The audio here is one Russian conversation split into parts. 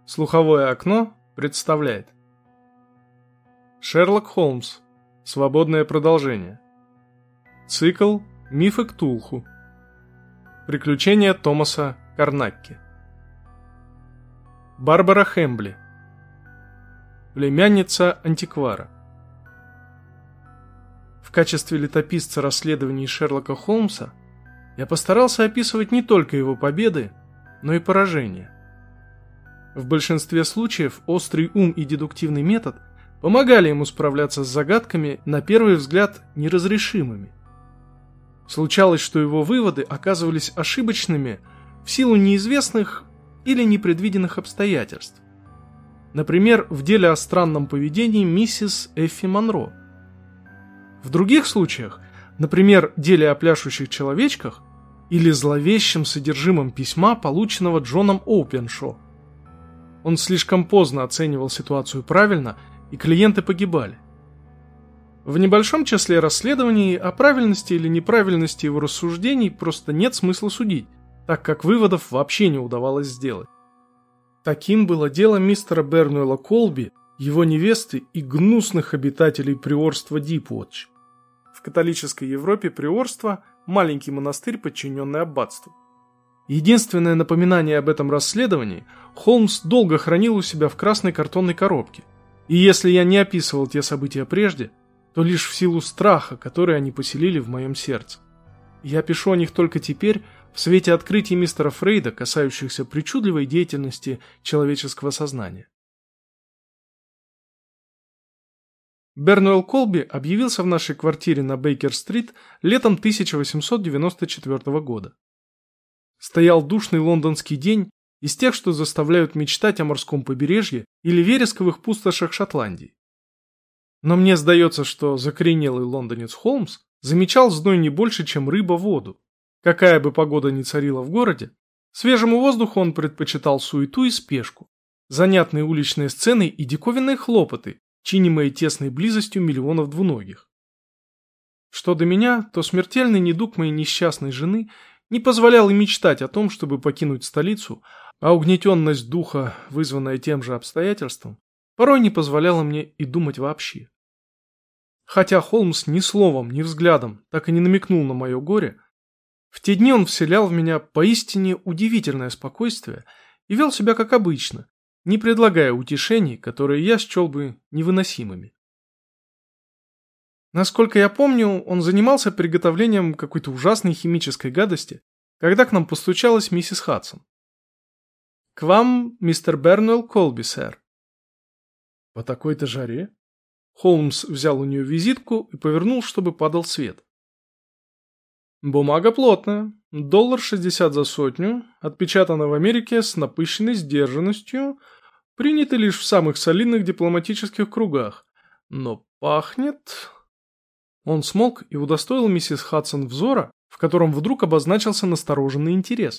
Слуховое окно представляет Шерлок Холмс. Свободное продолжение. Цикл «Мифы Ктулху». Приключения Томаса Карнакки. Барбара Хэмбли. Племянница антиквара. В качестве летописца расследований Шерлока Холмса я постарался описывать не только его победы, но и поражения. В большинстве случаев острый ум и дедуктивный метод помогали ему справляться с загадками, на первый взгляд, неразрешимыми. Случалось, что его выводы оказывались ошибочными в силу неизвестных или непредвиденных обстоятельств. Например, в деле о странном поведении миссис Эффи Монро. В других случаях, например, деле о пляшущих человечках или зловещем содержимом письма, полученного Джоном Оупеншо. Он слишком поздно оценивал ситуацию правильно, и клиенты погибали. В небольшом числе расследований о правильности или неправильности его рассуждений просто нет смысла судить, так как выводов вообще не удавалось сделать. Таким было дело мистера Бернуэлла Колби, его невесты и гнусных обитателей приорства Дипуотч. В католической Европе приорство – маленький монастырь, подчиненный аббатству. Единственное напоминание об этом расследовании Холмс долго хранил у себя в красной картонной коробке. И если я не описывал те события прежде, то лишь в силу страха, который они поселили в моем сердце. Я пишу о них только теперь, в свете открытий мистера Фрейда, касающихся причудливой деятельности человеческого сознания. Бернуэлл Колби объявился в нашей квартире на Бейкер-стрит летом 1894 года. Стоял душный лондонский день, из тех, что заставляют мечтать о морском побережье или вересковых пустошах Шотландии. Но мне сдается, что закоренелый лондонец Холмс замечал зной не больше, чем рыба воду. Какая бы погода ни царила в городе, свежему воздуху он предпочитал суету и спешку, занятные уличные сцены и диковинные хлопоты, чинимые тесной близостью миллионов двуногих. Что до меня, то смертельный недуг моей несчастной жены не позволял и мечтать о том, чтобы покинуть столицу, а угнетенность духа, вызванная тем же обстоятельством, порой не позволяла мне и думать вообще. Хотя Холмс ни словом, ни взглядом так и не намекнул на мое горе, в те дни он вселял в меня поистине удивительное спокойствие и вел себя как обычно, не предлагая утешений, которые я счел бы невыносимыми. Насколько я помню, он занимался приготовлением какой-то ужасной химической гадости, когда к нам постучалась миссис Хадсон. «К вам, мистер Бернуэлл Колби, сэр». «По такой-то жаре?» Холмс взял у нее визитку и повернул, чтобы падал свет. «Бумага плотная, $1.60 за сотню, отпечатана в Америке с напыщенной сдержанностью, принята лишь в самых солидных дипломатических кругах, но пахнет...» Он смолк и удостоил миссис Хадсон взора, в котором вдруг обозначился настороженный интерес.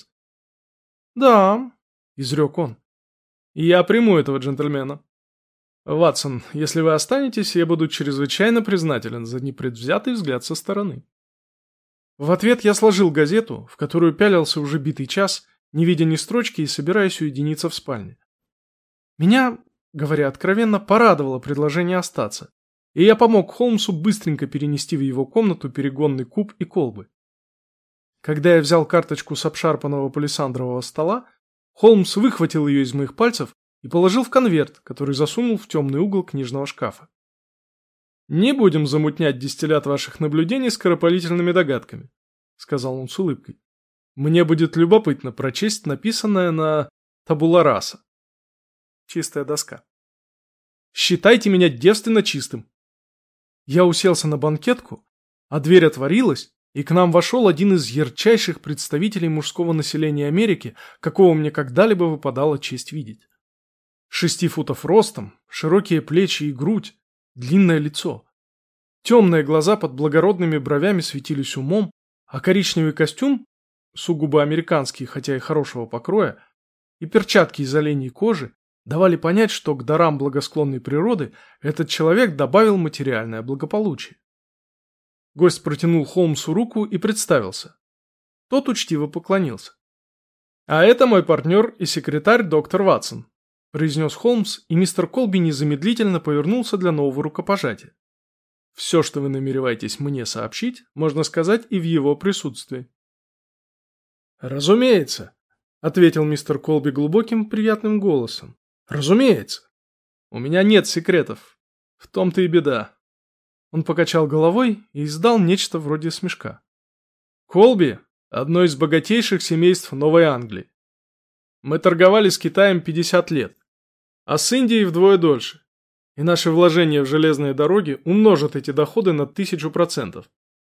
«Да», — изрек он, — «я приму этого джентльмена. Ватсон, если вы останетесь, я буду чрезвычайно признателен за непредвзятый взгляд со стороны». В ответ я сложил газету, в которую пялился уже битый час, не видя ни строчки и собираясь уединиться в спальне. Меня, говоря откровенно, порадовало предложение остаться, и я помог Холмсу быстренько перенести в его комнату перегонный куб и колбы. Когда я взял карточку с обшарпанного палисандрового стола, Холмс выхватил ее из моих пальцев и положил в конверт, который засунул в темный угол книжного шкафа. «Не будем замутнять дистиллят ваших наблюдений скоропалительными догадками», — сказал он с улыбкой. «Мне будет любопытно прочесть написанное на табула раса». Чистая доска. «Считайте меня девственно чистым». Я уселся на банкетку, а дверь отворилась, и к нам вошел один из ярчайших представителей мужского населения Америки, какого мне когда-либо выпадала честь видеть. 6 футов ростом, широкие плечи и грудь, длинное лицо. Темные глаза под благородными бровями светились умом, а коричневый костюм, сугубо американский, хотя и хорошего покроя, и перчатки из оленьей кожи давали понять, что к дарам благосклонной природы этот человек добавил материальное благополучие. Гость протянул Холмсу руку и представился. Тот учтиво поклонился. «А это мой партнер и секретарь доктор Ватсон. – произнес Холмс, и мистер Колби незамедлительно повернулся для нового рукопожатия. «Все, что вы намереваетесь мне сообщить, можно сказать и в его присутствии». «Разумеется», – ответил мистер Колби глубоким, приятным голосом. «Разумеется. У меня нет секретов. В том-то и беда». Он покачал головой и издал нечто вроде смешка. «Колби – одно из богатейших семейств Новой Англии. Мы торговали с Китаем 50 лет, а с Индией вдвое дольше. И наши вложения в железные дороги умножат эти доходы на 1000%.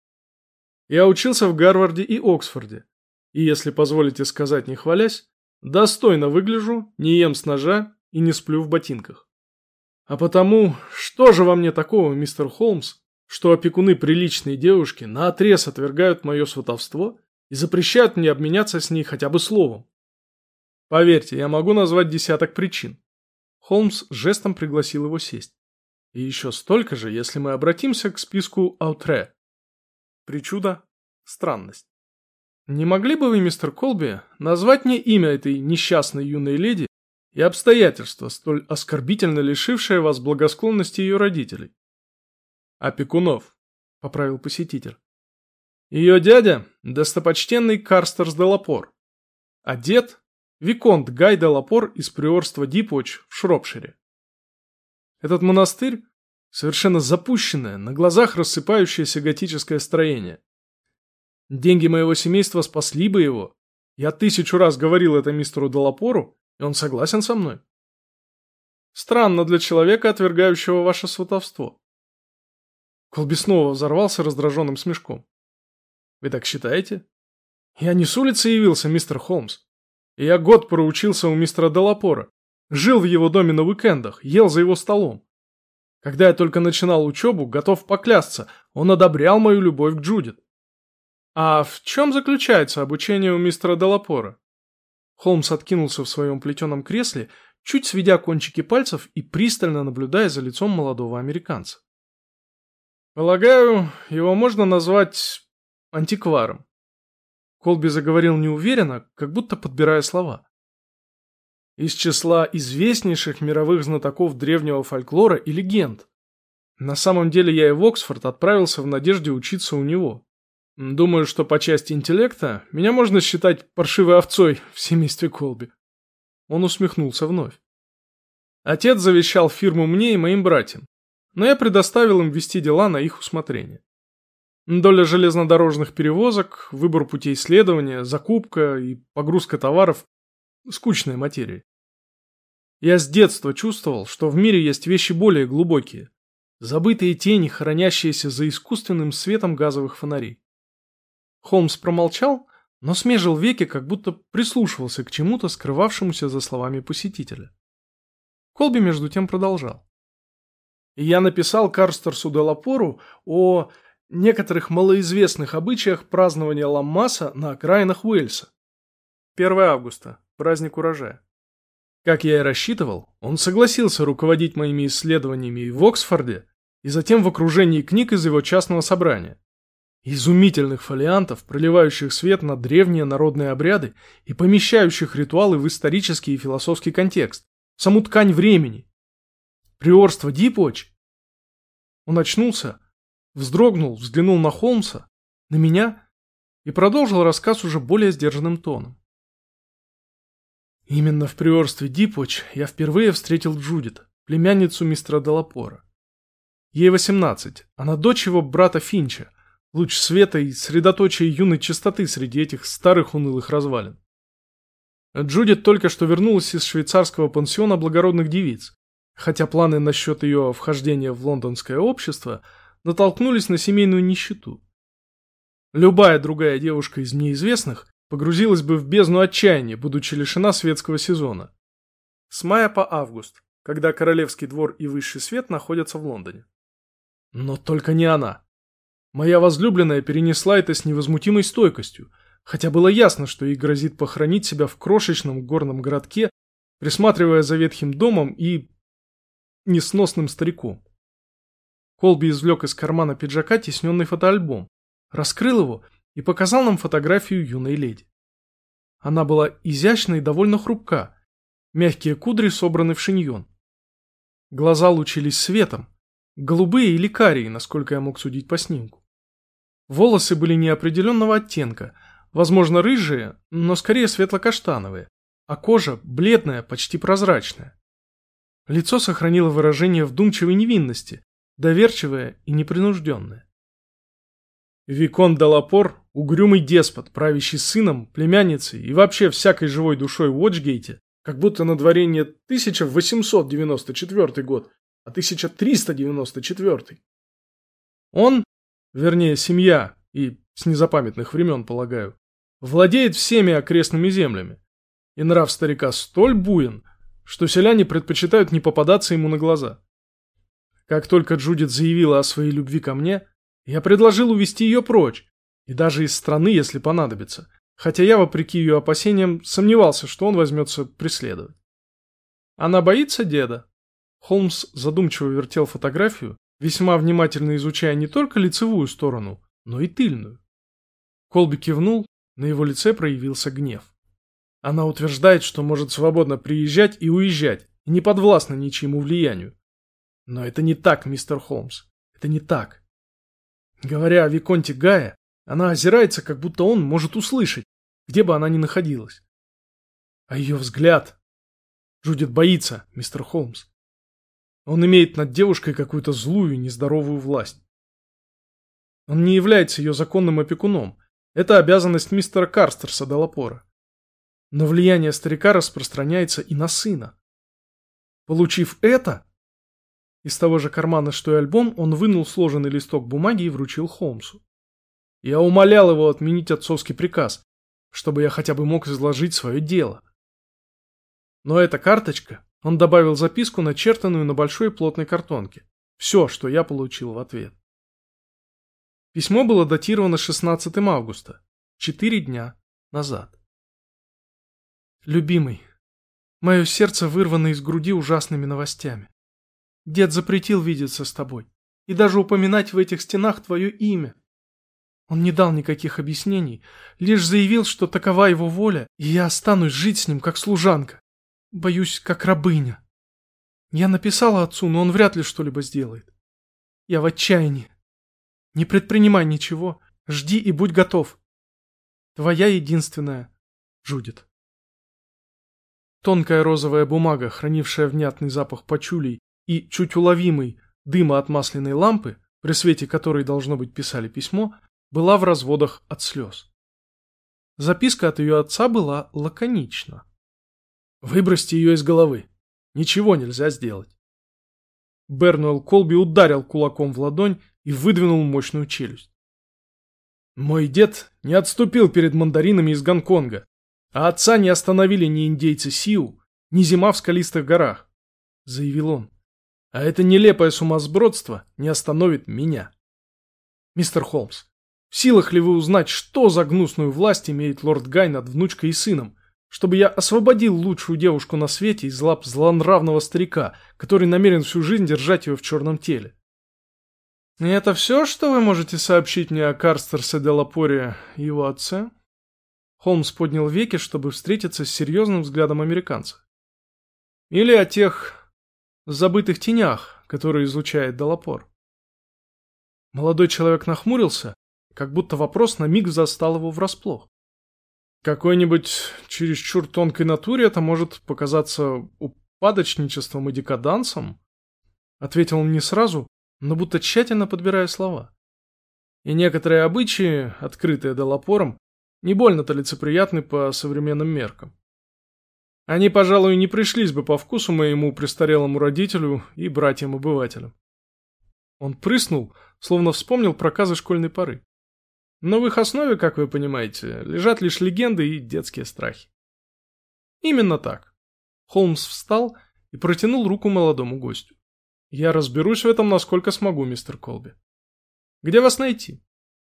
Я учился в Гарварде и Оксфорде, и, если позволите сказать, не хвалясь, достойно выгляжу, не ем с ножа и не сплю в ботинках. А потому, что же во мне такого, мистер Холмс, что опекуны приличной девушки наотрез отвергают мое сватовство и запрещают мне обменяться с ней хотя бы словом? Поверьте, я могу назвать десяток причин». Холмс жестом пригласил его сесть. «И еще столько же, если мы обратимся к списку аутре. Причуда, странность. Не могли бы вы, мистер Колби, назвать мне имя этой несчастной юной леди и обстоятельства, столь оскорбительно лишившие вас благосклонности ее родителей?» «Опекунов», — поправил посетитель. «Ее дядя — достопочтенный Карстерс де Лапор, а дед — Виконт Гай де Лапор из приорства Дипоч в Шропшире. Этот монастырь — совершенно запущенное, на глазах рассыпающееся готическое строение. Деньги моего семейства спасли бы его. Я 1000 раз говорил это мистеру де Лапору, и он согласен со мной. Странно для человека, отвергающего ваше сватовство». Колби снова взорвался раздраженным смешком. «Вы так считаете? Я не с улицы явился, мистер Холмс. Я год проучился у мистера де Лапора, жил в его доме на уикендах, ел за его столом. Когда я только начинал учебу, готов поклясться, он одобрял мою любовь к Джудит». «А в чем заключается обучение у мистера де Лапора?» Холмс откинулся в своем плетеном кресле, чуть сведя кончики пальцев и пристально наблюдая за лицом молодого американца. «Полагаю, его можно назвать антикваром». Колби заговорил неуверенно, как будто подбирая слова. «Из числа известнейших мировых знатоков древнего фольклора и легенд. На самом деле я и в Оксфорд отправился в надежде учиться у него. Думаю, что по части интеллекта меня можно считать паршивой овцой в семействе Колби». Он усмехнулся вновь. «Отец завещал фирму мне и моим братьям, но я предоставил им вести дела на их усмотрение. Доля железнодорожных перевозок, выбор путей следования, закупка и погрузка товаров – скучная материя. Я с детства чувствовал, что в мире есть вещи более глубокие, забытые тени, хранящиеся за искусственным светом газовых фонарей». Холмс промолчал, но смежил веки, как будто прислушивался к чему-то, скрывавшемуся за словами посетителя. Колби между тем продолжал. «Я написал Карстерсу де Лапору о некоторых малоизвестных обычаях празднования Ламмаса на окраинах Уэльса. 1 августа, праздник урожая. Как я и рассчитывал, он согласился руководить моими исследованиями и в Оксфорде, и затем в окружении книг из его частного собрания. Изумительных фолиантов, проливающих свет на древние народные обряды и помещающих ритуалы в исторический и философский контекст, в саму ткань времени. Приорство Дипоч». Он очнулся, вздрогнул, взглянул на Холмса, на меня и продолжил рассказ уже более сдержанным тоном. «Именно в приорстве Дипоч я впервые встретил Джудит, племянницу мистера де Лапора. Ей 18, она дочь его брата Финча, луч света и средоточие юной чистоты среди этих старых унылых развалин. Джудит только что вернулась из швейцарского пансиона благородных девиц, хотя планы насчет ее вхождения в лондонское общество натолкнулись на семейную нищету. Любая другая девушка из мне известных погрузилась бы в бездну отчаяния, будучи лишена светского сезона. С мая по август, когда королевский двор и высший свет находятся в Лондоне. Но только не она. Моя возлюбленная перенесла это с невозмутимой стойкостью, хотя было ясно, что ей грозит похоронить себя в крошечном горном городке, присматривая за ветхим домом и несносным стариком. Колби извлек из кармана пиджака тисненный фотоальбом, раскрыл его и показал нам фотографию юной леди. Она была изящна и довольно хрупка, Мягкие кудри собраны в шиньон. Глаза лучились светом. Голубые или карие, насколько я мог судить по снимку. Волосы были неопределенного оттенка, возможно, рыжие, но скорее светло-каштановые, а кожа бледная, почти прозрачная. Лицо сохранило выражение вдумчивой невинности, доверчивое и непринужденное. Виконт де Лапор – угрюмый деспот, правящий сыном, племянницей и вообще всякой живой душой в Уотчгейте, как будто на дворе не 1894 год, а 1394. Он, вернее семья, и с незапамятных времен, полагаю, владеет всеми окрестными землями, и нрав старика столь буен, что селяне предпочитают не попадаться ему на глаза. Как только Джудит заявила о своей любви ко мне, я предложил увезти ее прочь, и даже из страны, если понадобится, хотя я, вопреки ее опасениям, сомневался, что он возьмется преследовать. Она боится деда. Холмс задумчиво вертел фотографию, весьма внимательно изучая не только лицевую сторону, но и тыльную. Колби кивнул, на его лице проявился гнев. Она утверждает, что может свободно приезжать и уезжать, и не подвластна ничьему влиянию. Но это не так, мистер Холмс. Это не так. Говоря о Виконте Гая, она озирается, как будто он может услышать, где бы она ни находилась. А ее взгляд... Джудит боится, мистер Холмс. Он имеет над девушкой какую-то злую, нездоровую власть. Он не является ее законным опекуном. Это обязанность мистера Карстерса де Лапора. Но влияние старика распространяется и на сына. Получив это... Из того же кармана, что и альбом, он вынул сложенный листок бумаги и вручил Холмсу. Я умолял его отменить отцовский приказ, чтобы я хотя бы мог изложить свое дело. Но эта карточка, он добавил записку, начертанную на большой плотной картонке. Все, что я получил в ответ. Письмо было датировано 16 августа, 4 дня назад. Любимый, мое сердце вырвано из груди ужасными новостями. Дед запретил видеться с тобой и даже упоминать в этих стенах твое имя. Он не дал никаких объяснений, лишь заявил, что такова его воля, и я останусь жить с ним как служанка. Боюсь, как рабыня. Я написала отцу, но он вряд ли что-либо сделает. Я в отчаянии. Не предпринимай ничего, жди и будь готов. Твоя единственная Джудит. Тонкая розовая бумага, хранившая внятный запах пачулей и чуть уловимый дыма от масляной лампы, при свете которой, должно быть, писали письмо, была в разводах от слез. Записка от ее отца была лаконична. «Выбросьте ее из головы. Ничего нельзя сделать». Бернуэлл Колби ударил кулаком в ладонь и выдвинул мощную челюсть. «Мой дед не отступил перед мандаринами из Гонконга, а отца не остановили ни индейцы Сиу, ни зима в скалистых горах», — заявил он. «А это нелепое сумасбродство не остановит меня. Мистер Холмс, в силах ли вы узнать, что за гнусную власть имеет лорд Гай над внучкой и сыном, чтобы я освободил лучшую девушку на свете из лап злонравного старика, который намерен всю жизнь держать ее в черном теле?» «И это все, что вы можете сообщить мне о Карстерсе де Лапоре и его отце?» Холмс поднял веки, чтобы встретиться с серьезным взглядом американца. «Или о тех забытых тенях, которые излучает де Лапор?» Молодой человек нахмурился, как будто вопрос на миг застал его врасплох. «Какой-нибудь чересчур тонкой натуре это может показаться упадочничеством и декадансом?» Ответил он не сразу, но будто тщательно подбирая слова. «И некоторые обычаи, открытые де Лапором, не больно-то лицеприятны по современным меркам. Они, пожалуй, не пришлись бы по вкусу моему престарелому родителю и братьям-обывателям». Он прыснул, словно вспомнил проказы школьной поры. Но в их основе, как вы понимаете, лежат лишь легенды и детские страхи. Именно так. Холмс встал и протянул руку молодому гостю. Я разберусь в этом, насколько смогу, мистер Колби. Где вас найти?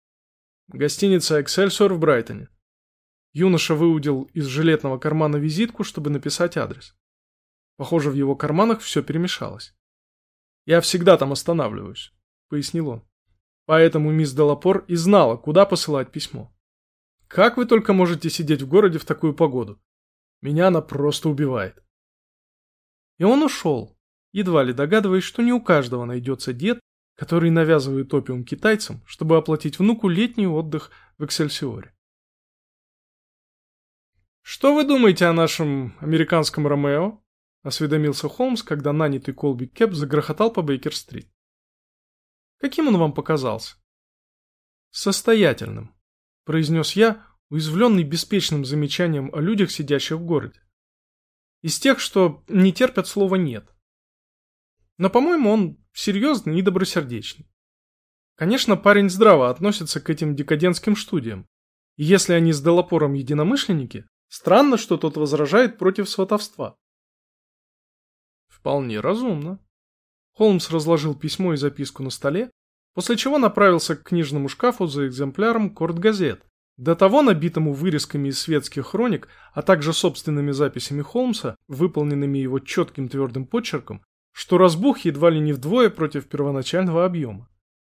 Гостиница «Эксельсиор» в Брайтоне. Юноша выудил из жилетного кармана визитку, чтобы написать адрес. Похоже, в его карманах все перемешалось. «Я всегда там останавливаюсь», — пояснил он. «Поэтому мисс де Лапор и знала, куда посылать письмо. Как вы только можете сидеть в городе в такую погоду? Меня она просто убивает». И он ушел, едва ли догадываясь, что не у каждого найдется дед, который навязывает опиум китайцам, чтобы оплатить внуку летний отдых в Эксельсиоре. «Что вы думаете о нашем американском Ромео?» — осведомился Холмс, когда нанятый Колби Кэп загрохотал по Бейкер-стрит. «Каким он вам показался?» «Состоятельным», — произнес я, уязвленный беспечным замечанием о людях, сидящих в городе. «Из тех, что не терпят слова «нет». Но, по-моему, он серьезный и добросердечный. Конечно, парень здраво относится к этим декадентским студиям. И если они с Делапором единомышленники, странно, что тот возражает против сватовства. Вполне разумно. Холмс разложил письмо и записку на столе, после чего направился к книжному шкафу за экземпляром корт-газет, до того набитому вырезками из светских хроник, а также собственными записями Холмса, выполненными его четким твердым почерком, что разбух едва ли не вдвое против первоначального объема.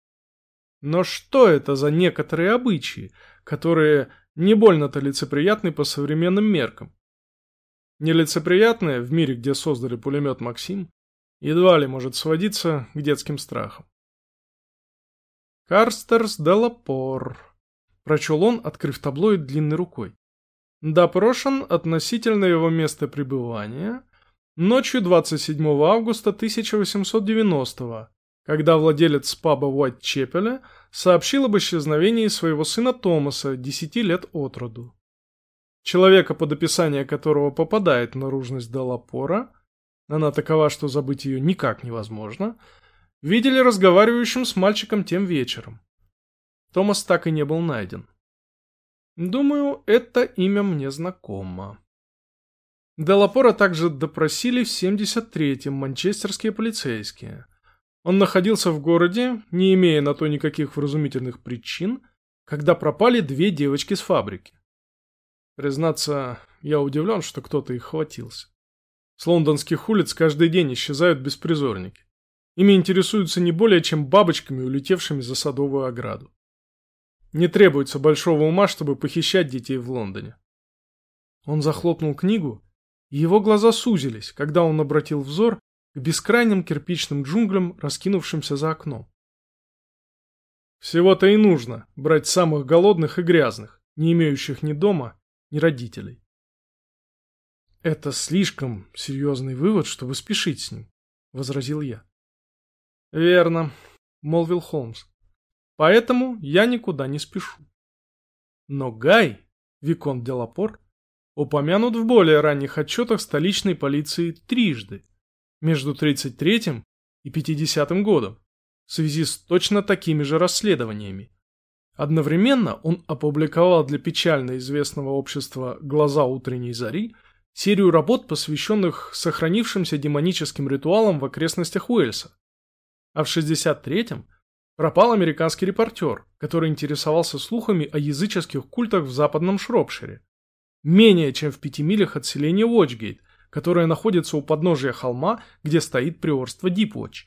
Но что это за некоторые обычаи, которые не больно-то лицеприятны по современным меркам? Нелицеприятное в мире, где создали пулемет «Максим», едва ли может сводиться к детским страхам. «Карстерс Делапор», — прочел он, открыв таблоид длинной рукой. «Допрошен относительно его места пребывания ночью 27 августа 1890-го, когда владелец паба Уайтчепеля сообщил об исчезновении своего сына Томаса, 10 лет от роду. Человека, под описание которого попадает наружность Делапора, она такова, что забыть ее никак невозможно, видели разговаривающим с мальчиком тем вечером. Томас так и не был найден. Думаю, это имя мне знакомо. Делапора также допросили в 73-м манчестерские полицейские. Он находился в городе, не имея на то никаких вразумительных причин, когда пропали 2 девочки с фабрики. Признаться, я удивлен, что кто-то их хватился. С лондонских улиц каждый день исчезают беспризорники. Ими интересуются не более чем бабочками, улетевшими за садовую ограду. Не требуется большого ума, чтобы похищать детей в Лондоне. Он захлопнул книгу, и его глаза сузились, когда он обратил взор к бескрайним кирпичным джунглям, раскинувшимся за окном. Всего-то и нужно брать самых голодных и грязных, не имеющих ни дома, ни родителей. «Это слишком серьезный вывод, чтобы спешить с ним», — возразил я. «Верно», — молвил Холмс. «Поэтому я никуда не спешу. Но Гай, виконт Делапор, упомянут в более ранних отчетах столичной полиции трижды, между 33-м и 50-м годом, в связи с точно такими же расследованиями. Одновременно он опубликовал для печально известного общества «Глаза утренней зари» серию работ, посвященных сохранившимся демоническим ритуалам в окрестностях Уэльса. А в 63-м пропал американский репортер, который интересовался слухами о языческих культах в западном Шропшире, менее чем в 5 милях от селения Уотчгейт, которое находится у подножия холма, где стоит приорство Дипуотч.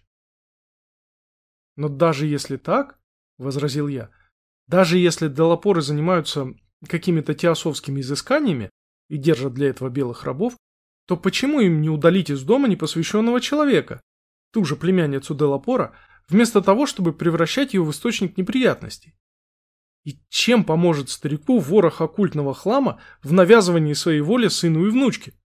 «Но даже если так, — возразил я, — даже если Делапоры занимаются какими-то теософскими изысканиями и держат для этого белых рабов, то почему им не удалить из дома непосвященного человека, ту же племянницу Делапора, вместо того, чтобы превращать ее в источник неприятностей? И чем поможет старику ворох оккультного хлама в навязывании своей воли сыну и внучке?»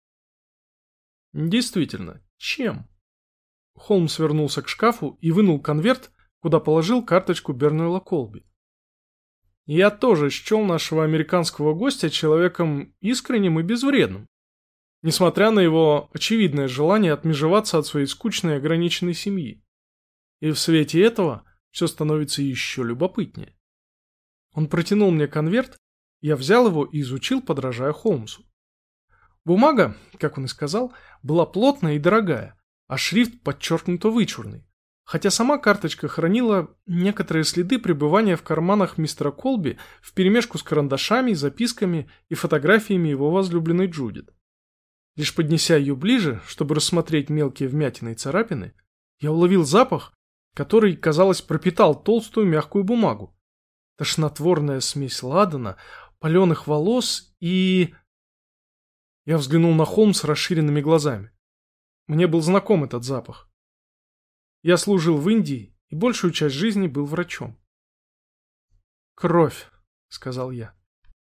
«Действительно, чем?» Холмс вернулся к шкафу и вынул конверт, куда положил карточку Бернуэлла Колби. «Я тоже счел нашего американского гостя человеком искренним и безвредным, несмотря на его очевидное желание отмежеваться от своей скучной и ограниченной семьи. И в свете этого все становится еще любопытнее». Он протянул мне конверт, я взял его и изучил, подражая Холмсу. Бумага, как он и сказал, была плотная и дорогая, а шрифт подчеркнуто вычурный, хотя сама карточка хранила некоторые следы пребывания в карманах мистера Колби вперемешку с карандашами, записками и фотографиями его возлюбленной Джудит. Лишь поднеся ее ближе, чтобы рассмотреть мелкие вмятины и царапины, я уловил запах, который, казалось, пропитал толстую мягкую бумагу. Тошнотворная смесь ладана, паленых волос и... Я взглянул на Холмса расширенными глазами. Мне был знаком этот запах. Я служил в Индии и большую часть жизни был врачом. «Кровь», — сказал я.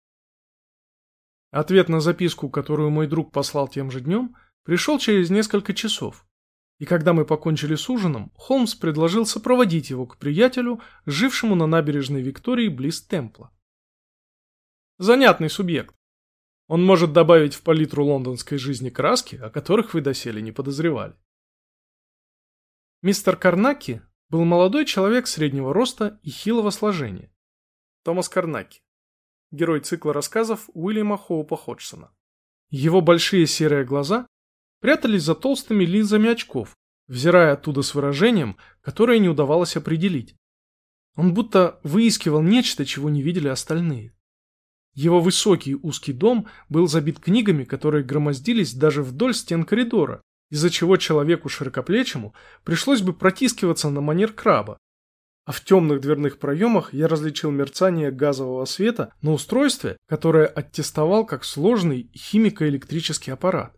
Ответ на записку, которую мой друг послал тем же днем, пришел через несколько часов. И когда мы покончили с ужином, Холмс предложил сопроводить его к приятелю, жившему на набережной Виктории близ Темпла. Занятный субъект. Он может добавить в палитру лондонской жизни краски, о которых вы доселе не подозревали. Мистер Карнаки был молодой человек среднего роста и хилого сложения. Томас Карнаки. Герой цикла рассказов Уильяма Хоупа Ходжсона. Его большие серые глаза прятались за толстыми линзами очков, взирая оттуда с выражением, которое не удавалось определить. Он будто выискивал нечто, чего не видели остальные. Его высокий узкий дом был забит книгами, которые громоздились даже вдоль стен коридора, из-за чего человеку широкоплечему пришлось бы протискиваться на манер краба. А в темных дверных проемах я различил мерцание газового света на устройстве, которое оттестовал как сложный химико-электрический аппарат.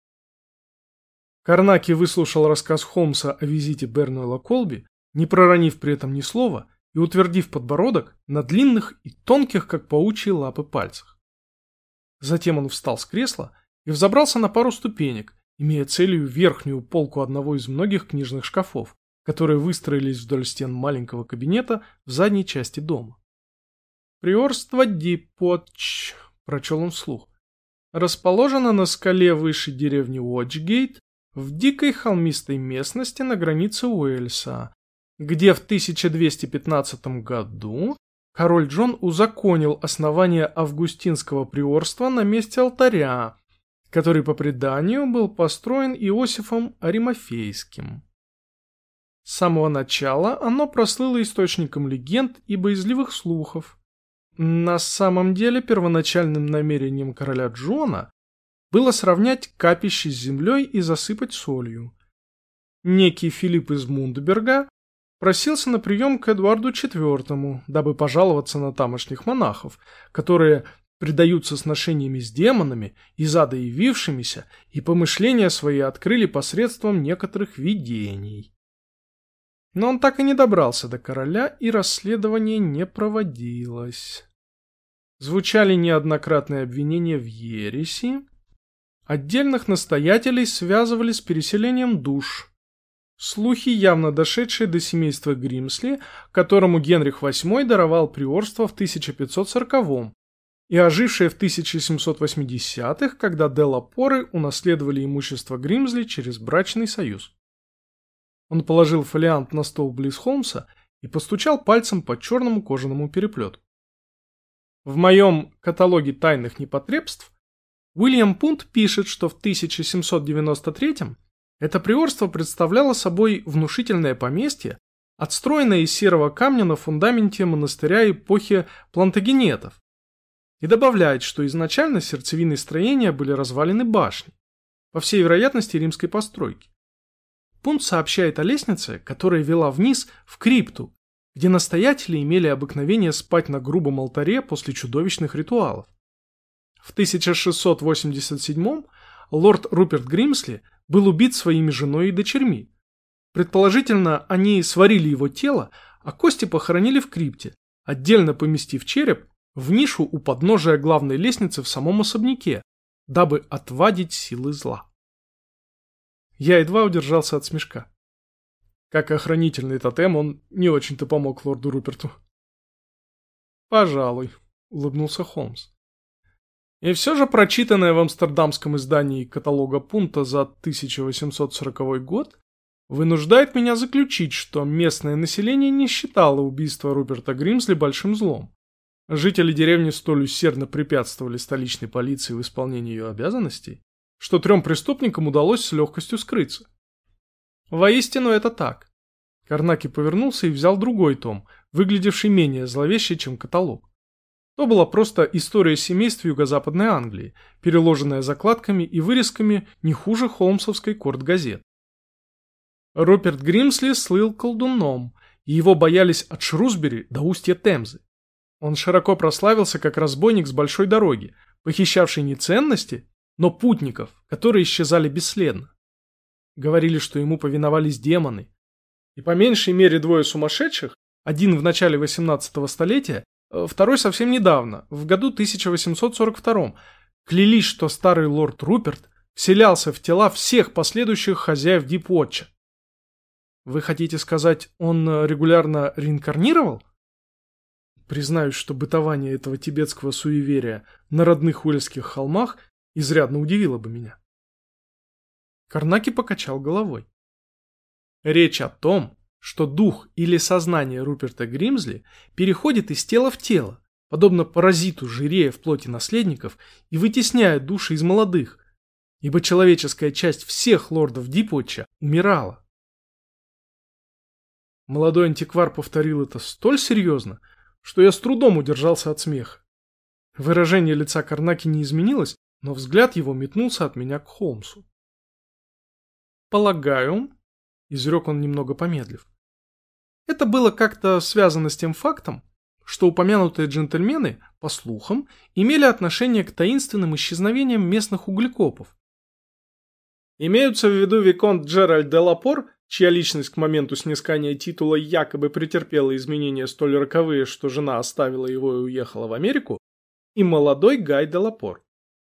Карнаки выслушал рассказ Холмса о визите Бернуэлла Колби, не проронив при этом ни слова, и утвердив подбородок на длинных и тонких, как паучьи лапы, пальцах. Затем он встал с кресла и взобрался на пару ступенек, имея целью верхнюю полку одного из многих книжных шкафов, которые выстроились вдоль стен маленького кабинета в задней части дома. «Приорство Дипотч», — прочел он вслух, — «расположено на скале выше деревни Уотчгейт в дикой холмистой местности на границе Уэльса, где в 1215 году король Джон узаконил основание августинского приорства на месте алтаря, который по преданию был построен Иосифом Аримафейским. С самого начала оно прослыло источником легенд и боязливых слухов. На самом деле первоначальным намерением короля Джона было сравнять капище с землей и засыпать солью. Некий Филипп из Мундберга просился на прием к Эдуарду IV, дабы пожаловаться на тамошних монахов, которые предаются сношениями с демонами, из ада явившимися, и помышления свои открыли посредством некоторых видений. Но он так и не добрался до короля, и расследование не проводилось. Звучали неоднократные обвинения в ереси. Отдельных настоятелей связывали с переселением душ. Слухи, явно дошедшие до семейства Гримсли, которому Генрих VIII даровал приорство в 1540-м, и ожившие в 1780-х, когда де Лапоры унаследовали имущество Гримсли через брачный союз. Он положил фолиант на стол близ Холмса и постучал пальцем по черному кожаному переплету. В моем каталоге тайных непотребств Уильям Пунт пишет, что в 1793-м это приорство представляло собой внушительное поместье, отстроенное из серого камня на фундаменте монастыря эпохи плантагенетов, и добавляет, что изначально сердцевиной строения были развалины башни, по всей вероятности римской постройки. Пунт сообщает о лестнице, которая вела вниз в крипту, где настоятели имели обыкновение спать на грубом алтаре после чудовищных ритуалов. В 1687-м лорд Руперт Гримсли был убит своими женой и дочерьми. Предположительно, они сварили его тело, а кости похоронили в крипте, отдельно поместив череп в нишу у подножия главной лестницы в самом особняке, дабы отвадить силы зла. Я едва удержался от смешка. Как охранительный тотем он не очень-то помог лорду Руперту. «Пожалуй», — улыбнулся Холмс. И все же прочитанное в амстердамском издании каталога Пунта за 1840 год вынуждает меня заключить, что местное население не считало убийство Руперта Гримсли большим злом. Жители деревни столь усердно препятствовали столичной полиции в исполнении ее обязанностей, что 3 преступникам удалось с легкостью скрыться. Воистину это так. Карнаки повернулся и взял другой том, выглядевший менее зловеще, чем каталог. То была просто история семейств юго-западной Англии, переложенная закладками и вырезками не хуже холмсовской корт-газет. Руперт Гримсли слыл колдуном, и его боялись от Шрусбери до устья Темзы. Он широко прославился как разбойник с большой дороги, похищавший не ценности, но путников, которые исчезали бесследно. Говорили, что ему повиновались демоны. И по меньшей мере двое сумасшедших, один в начале 18 столетия, второй совсем недавно, в году 1842, клялись, что старый лорд Руперт вселялся в тела всех последующих хозяев Дипвотча. Вы хотите сказать, он регулярно реинкарнировал? Признаюсь, что бытование этого тибетского суеверия на родных Уэльских холмах изрядно удивило бы меня. Карнаки покачал головой. Речь о том, что дух или сознание Руперта Гримзли переходит из тела в тело, подобно паразиту, жирея в плоти наследников и вытесняя души из молодых, ибо человеческая часть всех лордов Дипвотча умирала. Молодой антиквар повторил это столь серьезно, что я с трудом удержался от смеха. Выражение лица Карнаки не изменилось, но взгляд его метнулся от меня к Холмсу. «Полагаю», — изрек он немного помедлив, — «это было как-то связано с тем фактом, что упомянутые джентльмены, по слухам, имели отношение к таинственным исчезновениям местных углекопов». Имеются в виду виконт Джеральд де Лапор, чья личность к моменту снискания титула якобы претерпела изменения столь роковые, что жена оставила его и уехала в Америку, и молодой Гай де Лапор.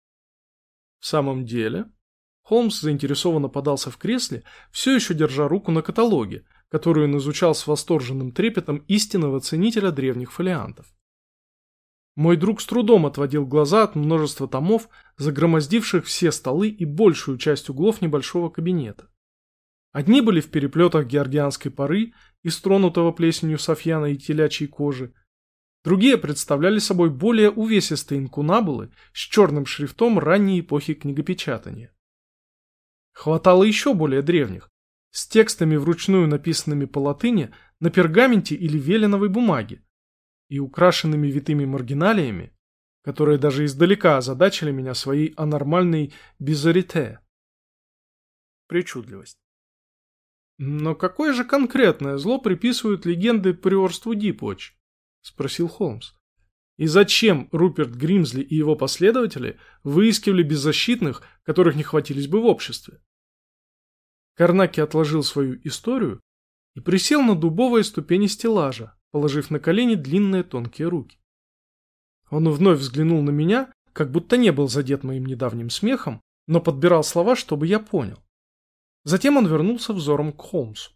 В самом деле, Холмс заинтересованно подался в кресле, все еще держа руку на каталоге, которую он изучал с восторженным трепетом истинного ценителя древних фолиантов. Мой друг с трудом отводил глаза от множества томов, загромоздивших все столы и большую часть углов небольшого кабинета. Одни были в переплетах георгианской поры, из тронутого плесенью софьяна и телячьей кожи, другие представляли собой более увесистые инкунабулы с черным шрифтом ранней эпохи книгопечатания. Хватало еще более древних, с текстами вручную написанными по латыни на пергаменте или веленовой бумаге и украшенными витыми маргиналиями, которые даже издалека озадачили меня своей анормальной бизарите. Причудливость. «Но какое же конкретное зло приписывают легенды приорству Дипвотч?» — спросил Холмс. «И зачем Руперт Гримзли и его последователи выискивали беззащитных, которых не хватились бы в обществе?» Карнаки отложил свою историю и присел на дубовые ступени стеллажа, положив на колени длинные тонкие руки. Он вновь взглянул на меня, как будто не был задет моим недавним смехом, но подбирал слова, чтобы я понял. Затем он вернулся взором к Холмсу.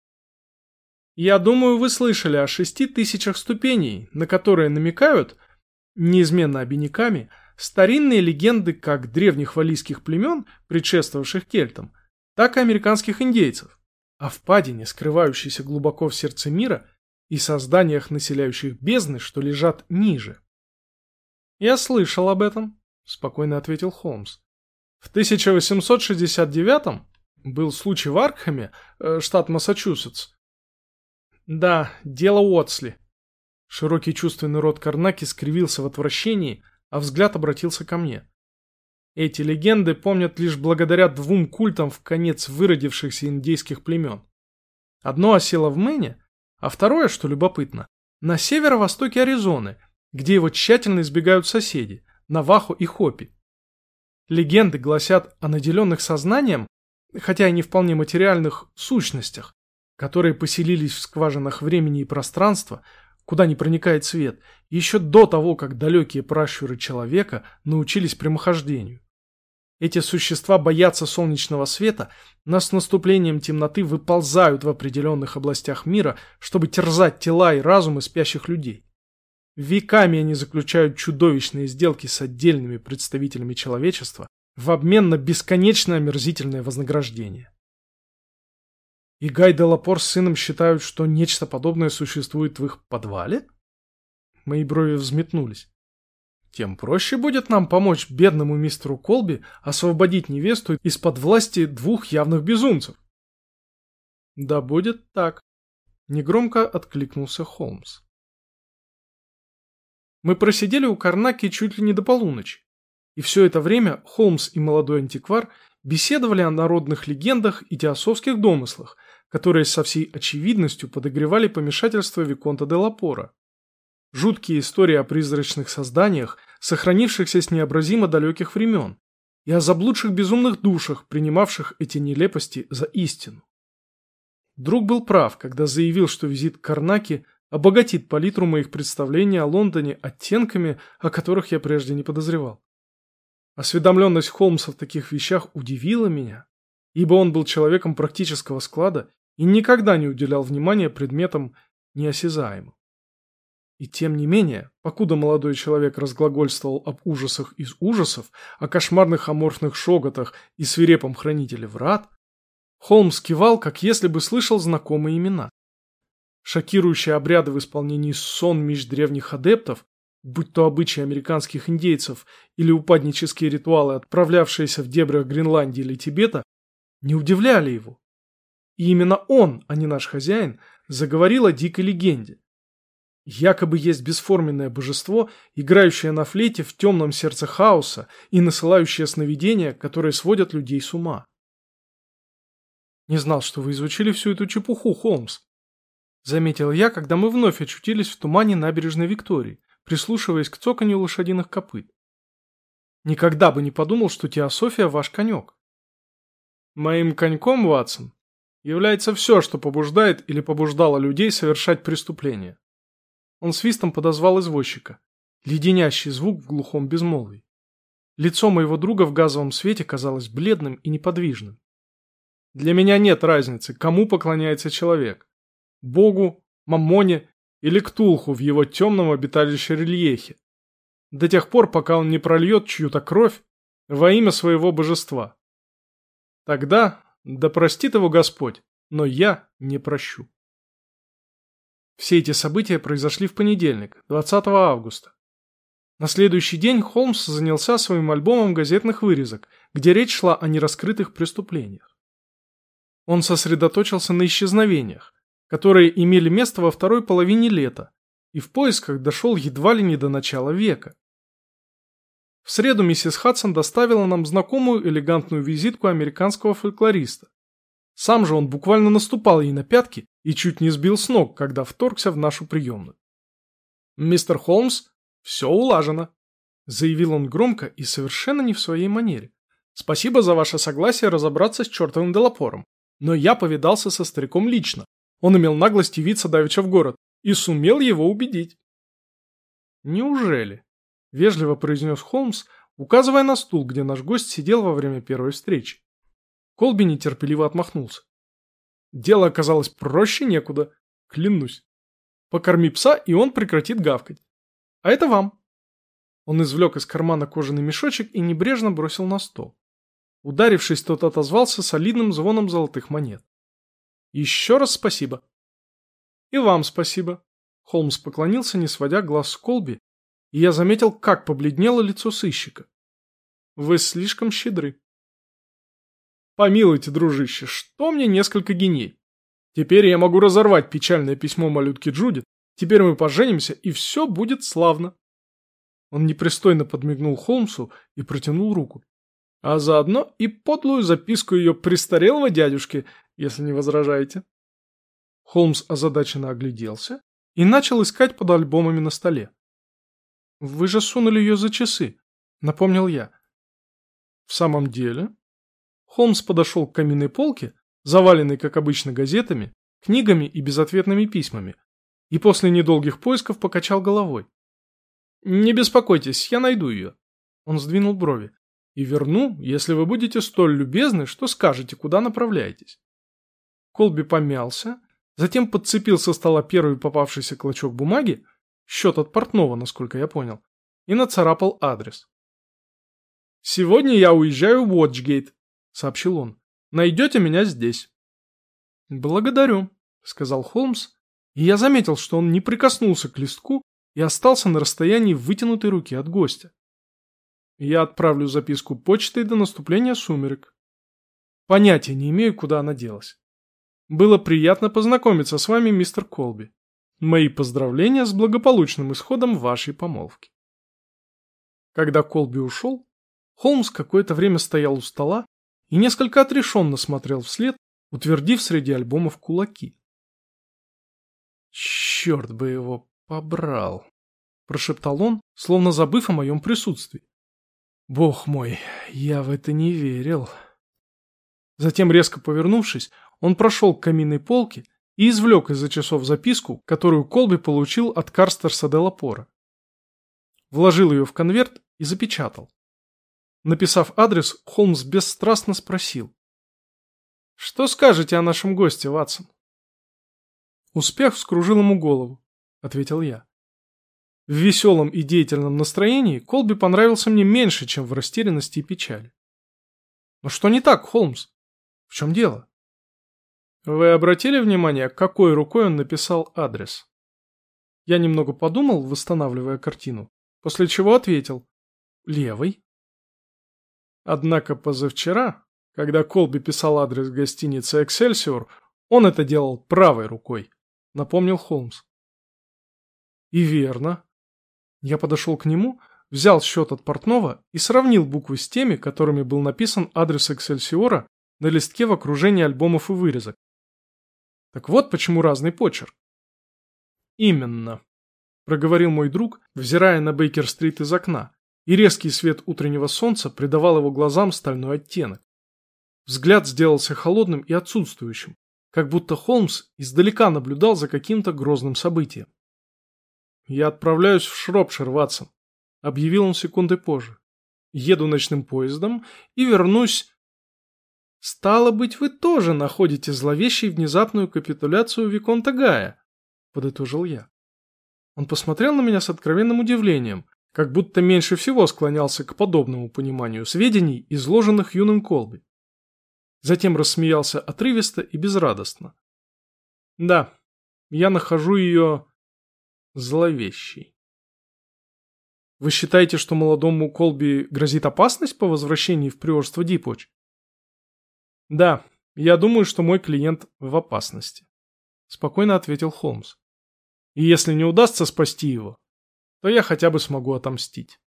«Я думаю, вы слышали о 6000 ступеней, на которые намекают, неизменно обиняками, старинные легенды как древних валлийских племен, предшествовавших кельтам, так и американских индейцев, о впадине, скрывающейся глубоко в сердце мира, и созданиях, населяющих бездны, что лежат ниже». «Я слышал об этом», — спокойно ответил Холмс. «В 1869-м был случай в Аркхаме, штат Массачусетс». «Да, дело Уотсли». Широкий чувственный рот Карнаки скривился в отвращении, а взгляд обратился ко мне. Эти легенды помнят лишь благодаря двум культам вконец выродившихся индейских племен. Одно осело в Мэне, а второе, что любопытно, на северо-востоке Аризоны, где его тщательно избегают соседи – Навахо и Хопи. Легенды гласят о наделенных сознанием, хотя и не вполне материальных, сущностях, которые поселились в скважинах времени и пространства, куда не проникает свет, еще до того, как далекие пращуры человека научились прямохождению. Эти существа боятся солнечного света, но с наступлением темноты выползают в определенных областях мира, чтобы терзать тела и разумы спящих людей. Веками они заключают чудовищные сделки с отдельными представителями человечества в обмен на бесконечно омерзительное вознаграждение. И Гай де Лапор с сыном считают, что нечто подобное существует в их подвале? Мои брови взметнулись. Тем проще будет нам помочь бедному мистеру Колби освободить невесту из-под власти двух явных безумцев. Да будет так, негромко откликнулся Холмс. Мы просидели у Карнаки чуть ли не до полуночи, и все это время Холмс и молодой антиквар беседовали о народных легендах и теософских домыслах, которые со всей очевидностью подогревали помешательство виконта де Лапора. Жуткие истории о призрачных созданиях, сохранившихся с необразимо далеких времен, и о заблудших безумных душах, принимавших эти нелепости за истину. Друг был прав, когда заявил, что визит к Карнаки обогатит палитру моих представлений о Лондоне оттенками, о которых я прежде не подозревал. Осведомленность Холмса в таких вещах удивила меня, ибо он был человеком практического склада и никогда не уделял внимания предметам неосязаемым. И тем не менее, покуда молодой человек разглагольствовал об ужасах из ужасов, о кошмарных аморфных шоготах и свирепом хранителе врат, Холмс кивал, как если бы слышал знакомые имена. Шокирующие обряды в исполнении сон-мич древних адептов, будь то обычаи американских индейцев или упаднические ритуалы, отправлявшиеся в дебрях Гренландии или Тибета, не удивляли его. И именно он, а не наш хозяин, заговорил о дикой легенде. Якобы есть бесформенное божество, играющее на флейте в темном сердце хаоса и насылающее сновидения, которые сводят людей с ума. «Не знал, что вы изучили всю эту чепуху, Холмс», — заметил я, когда мы вновь очутились в тумане набережной Виктории, прислушиваясь к цоканью лошадиных копыт. «Никогда бы не подумал, что теософия ваш конек». «Моим коньком, Ватсон, является все, что побуждает или побуждало людей совершать преступления». Он свистом подозвал извозчика. Леденящий звук в глухом безмолвии. Лицо моего друга в газовом свете казалось бледным и неподвижным. Для меня нет разницы, кому поклоняется человек. Богу, Маммоне или Ктулху в его темном обиталище Рельехе. До тех пор, пока он не прольет чью-то кровь во имя своего божества. Тогда, да простит его Господь, но я не прощу. Все эти события произошли в понедельник, 20 августа. На следующий день Холмс занялся своим альбомом газетных вырезок, где речь шла о нераскрытых преступлениях. Он сосредоточился на исчезновениях, которые имели место во второй половине лета, и в поисках дошел едва ли не до начала века. В среду миссис Хадсон доставила нам знакомую элегантную визитку американского фольклориста. Сам же он буквально наступал ей на пятки и чуть не сбил с ног, когда вторгся в нашу приемную. «Мистер Холмс, все улажено», — заявил он громко и совершенно не в своей манере. «Спасибо за ваше согласие разобраться с чертовым Делапором, но я повидался со стариком лично. Он имел наглость явиться давеча в город и сумел его убедить». «Неужели?» — вежливо произнес Холмс, указывая на стул, где наш гость сидел во время первой встречи. Колби нетерпеливо отмахнулся. «Дело оказалось проще некуда, клянусь. Покорми пса, и он прекратит гавкать. А это вам». Он извлек из кармана кожаный мешочек и небрежно бросил на стол. Ударившись, тот отозвался солидным звоном золотых монет. «Еще раз спасибо». «И вам спасибо». Холмс поклонился, не сводя глаз с Колби, и я заметил, как побледнело лицо сыщика. «Вы слишком щедры». «Помилуйте, дружище, что мне несколько гиней? Теперь я могу разорвать печальное письмо малютки Джудит, теперь мы поженимся, и все будет славно». Он непристойно подмигнул Холмсу и протянул руку. «А заодно и подлую записку ее престарелого дядюшки, если не возражаете». Холмс озадаченно огляделся и начал искать под альбомами на столе. «Вы же сунули ее за часы», — напомнил я. «В самом деле?» Холмс подошел к каминной полке, заваленной, как обычно, газетами, книгами и безответными письмами, и после недолгих поисков покачал головой. «Не беспокойтесь, я найду ее». Он сдвинул брови. «И верну, если вы будете столь любезны, что скажете, куда направляетесь». Колби помялся, затем подцепил со стола первый попавшийся клочок бумаги, счет от портного, насколько я понял, и нацарапал адрес. «Сегодня я уезжаю в Уотчгейт», — сообщил он. «Найдете меня здесь». «Благодарю», — сказал Холмс, и я заметил, что он не прикоснулся к листку и остался на расстоянии вытянутой руки от гостя. «Я отправлю записку почтой до наступления сумерек. Понятия не имею, куда она делась. Было приятно познакомиться с вами, мистер Колби. Мои поздравления с благополучным исходом вашей помолвки». Когда Колби ушел, Холмс какое-то время стоял у стола и несколько отрешенно смотрел вслед, утвердив среди альбомов кулаки. «Черт бы его побрал!» – прошептал он, словно забыв о моем присутствии. Бог мой, я в это не верил. Затем, резко повернувшись, он прошел к каминной полке и извлек из-за часов записку, которую Колби получил от Карстерса де Лапора. Вложил ее в конверт и запечатал. Написав адрес, Холмс бесстрастно спросил: «Что скажете о нашем госте, Ватсон?» «Успех вскружил ему голову», — ответил я. В веселом и деятельном настроении Колби понравился мне меньше, чем в растерянности и печали. «Но что не так, Холмс? В чем дело?» «Вы обратили внимание, какой рукой он написал адрес?» Я немного подумал, восстанавливая картину, после чего ответил: «Левой». Однако позавчера, когда Колби писал адрес гостиницы «Эксельсиор», он это делал правой рукой, напомнил Холмс. И верно. Я подошел к нему, взял счет от портного и сравнил буквы с теми, которыми был написан адрес «Эксельсиора» на листке в окружении альбомов и вырезок. Так вот почему разный почерк. «Именно», — проговорил мой друг, взирая на Бейкер-стрит из окна, и резкий свет утреннего солнца придавал его глазам стальной оттенок. Взгляд сделался холодным и отсутствующим, как будто Холмс издалека наблюдал за каким-то грозным событием. «Я отправляюсь в Шропшир, Ватсон», — объявил он секунды позже. «Еду ночным поездом и вернусь...» «Стало быть, вы тоже находите зловещей внезапную капитуляцию Виконта Гая», — подытожил я. Он посмотрел на меня с откровенным удивлением, как будто меньше всего склонялся к подобному пониманию сведений, изложенных юным Колби. Затем рассмеялся отрывисто и безрадостно. «Да, я нахожу ее... зловещей». «Вы считаете, что молодому Колби грозит опасность по возвращении в приорство Дипоч?» «Да, я думаю, что мой клиент в опасности», — спокойно ответил Холмс. «И если не удастся спасти его, то я хотя бы смогу отомстить».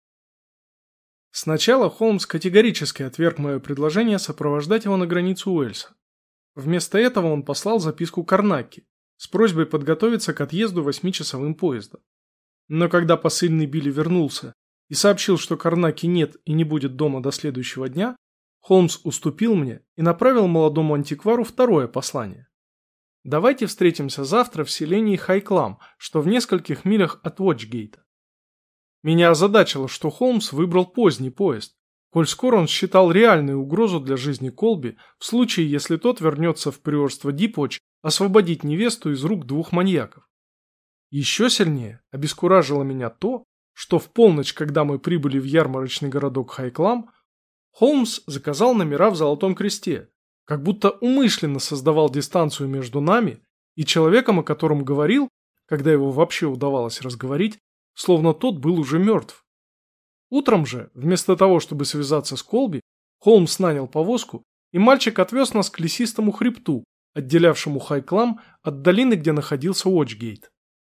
Сначала Холмс категорически отверг мое предложение сопровождать его на границу Уэльса. Вместо этого он послал записку Карнаки с просьбой подготовиться к отъезду 8-часовым поездом. Но когда посыльный Билли вернулся и сообщил, что Карнаки нет и не будет дома до следующего дня, Холмс уступил мне и направил молодому антиквару второе послание. «Давайте встретимся завтра в селении Хайклам, что в нескольких милях от Уотчгейта». Меня озадачило, что Холмс выбрал поздний поезд, коль скоро он считал реальную угрозу для жизни Колби в случае, если тот вернется в приорство Дипоч освободить невесту из рук двух маньяков. Еще сильнее обескуражило меня то, что в полночь, когда мы прибыли в ярмарочный городок Хайклам, Холмс заказал номера в Золотом Кресте, как будто умышленно создавал дистанцию между нами и человеком, о котором говорил, когда его вообще удавалось разговорить, словно тот был уже мертв. Утром же, вместо того, чтобы связаться с Колби, Холмс нанял повозку, и мальчик отвез нас к лесистому хребту, отделявшему Хайклам от долины, где находился Уотчгейт.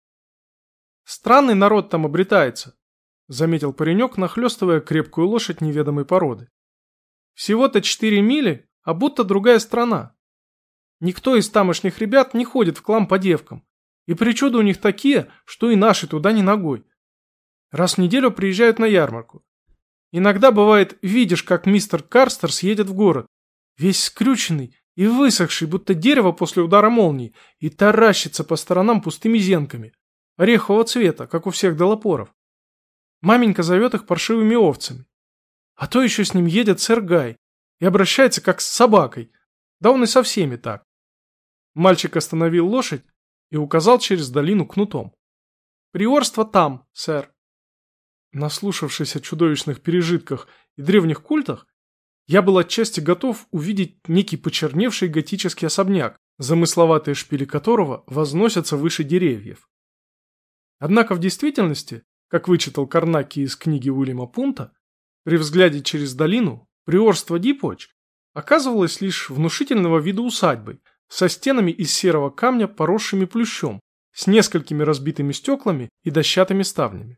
«Странный народ там обретается», — заметил паренек, нахлёстывая крепкую лошадь неведомой породы. «Всего-то 4 мили, а будто другая страна. Никто из тамошних ребят не ходит в клам по девкам, и причуды у них такие, что и наши туда не ногой. Раз в неделю приезжают на ярмарку. Иногда бывает, видишь, как мистер Карстерс едет в город, весь скрюченный и высохший, будто дерево после удара молнии, и таращится по сторонам пустыми зенками, орехового цвета, как у всех Делапоров. Маменька зовет их паршивыми овцами. А то еще с ним едет сэр Гай и обращается как с собакой, да он и со всеми так». Мальчик остановил лошадь и указал через долину кнутом. «Приорство там, сэр». Наслушавшись о чудовищных пережитках и древних культах, я был отчасти готов увидеть некий почерневший готический особняк, замысловатые шпили которого возносятся выше деревьев. Однако в действительности, как вычитал Карнаки из книги Уильяма Пунта, при взгляде через долину приорство Дипоч оказывалось лишь внушительного вида усадьбой, со стенами из серого камня, поросшими плющом, с несколькими разбитыми стеклами и дощатыми ставнями.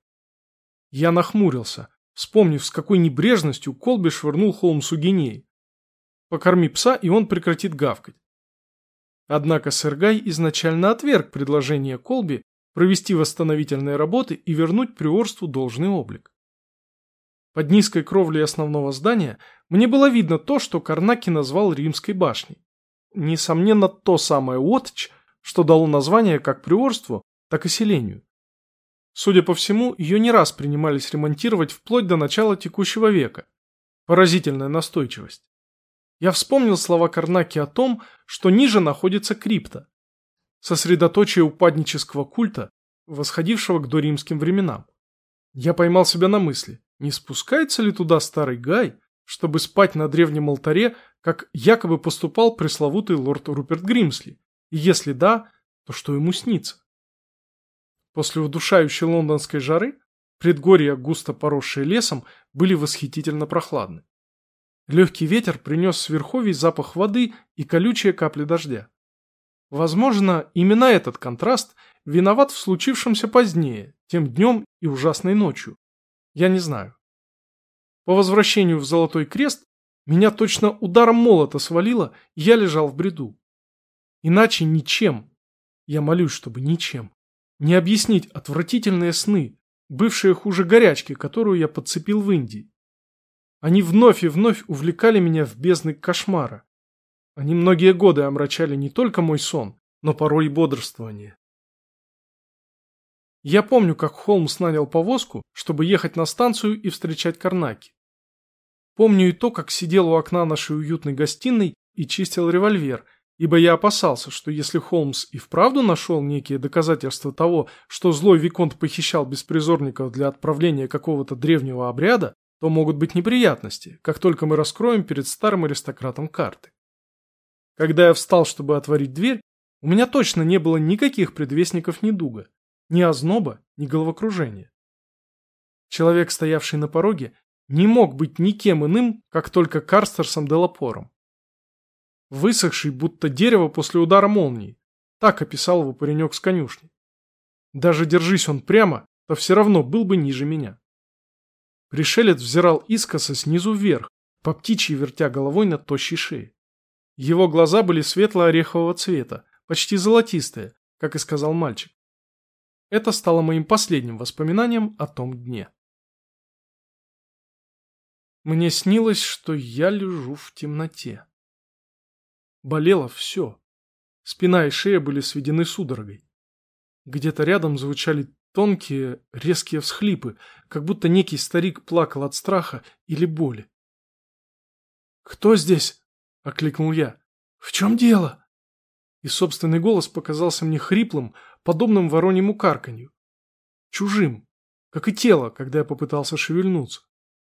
Я нахмурился, вспомнив, с какой небрежностью Колби швырнул Холмсу гинеи. Покорми пса, и он прекратит гавкать. Однако сэр Гай изначально отверг предложение Колби провести восстановительные работы и вернуть приорству должный облик. Под низкой кровлей основного здания мне было видно то, что Карнаки назвал Римской башней. Несомненно, то самое Уотч, что дало название как приорству, так и селению. Судя по всему, ее не раз принимались ремонтировать вплоть до начала текущего века. Поразительная настойчивость. Я вспомнил слова Карнаки о том, что ниже находится крипта, сосредоточие упаднического культа, восходившего к доримским временам. Я поймал себя на мысли, не спускается ли туда старый Гай, чтобы спать на древнем алтаре, как якобы поступал пресловутый лорд Руперт Гримсли, и если да, то что ему снится? После удушающей лондонской жары предгорья, густо поросшие лесом, были восхитительно прохладны. Легкий ветер принес с верховий запах воды и колючие капли дождя. Возможно, именно этот контраст виноват в случившемся позднее, тем днем и ужасной ночью. Я не знаю. По возвращению в Золотой Крест меня точно ударом молота свалило, и я лежал в бреду. Иначе ничем, я молюсь, чтобы ничем, не объяснить отвратительные сны, бывшие хуже горячки, которую я подцепил в Индии. Они вновь и вновь увлекали меня в бездны кошмара. Они многие годы омрачали не только мой сон, но порой и бодрствование. Я помню, как Холмс нанял повозку, чтобы ехать на станцию и встречать Карнаки. Помню и то, как сидел у окна нашей уютной гостиной и чистил револьвер, ибо я опасался, что если Холмс и вправду нашел некие доказательства того, что злой виконт похищал беспризорников для отправления какого-то древнего обряда, то могут быть неприятности, как только мы раскроем перед старым аристократом карты. Когда я встал, чтобы отворить дверь, у меня точно не было никаких предвестников недуга, ни озноба, ни головокружения. Человек, стоявший на пороге, не мог быть никем иным, как только Карстерсом де Лапором. Высохший, будто дерево после удара молнии, так описал его паренек с конюшни. Даже держись он прямо, то все равно был бы ниже меня. Пришелец взирал искоса снизу вверх, по птичьи вертя головой на тощей шее. Его глаза были светло-орехового цвета, почти золотистые, как и сказал мальчик. Это стало моим последним воспоминанием о том дне. Мне снилось, что я лежу в темноте. Болело все. Спина и шея были сведены судорогой. Где-то рядом звучали тонкие, резкие всхлипы, как будто некий старик плакал от страха или боли. «Кто здесь?» — окликнул я. «В чем дело?» И собственный голос показался мне хриплым, подобным вороньему карканью. Чужим, как и тело, когда я попытался шевельнуться.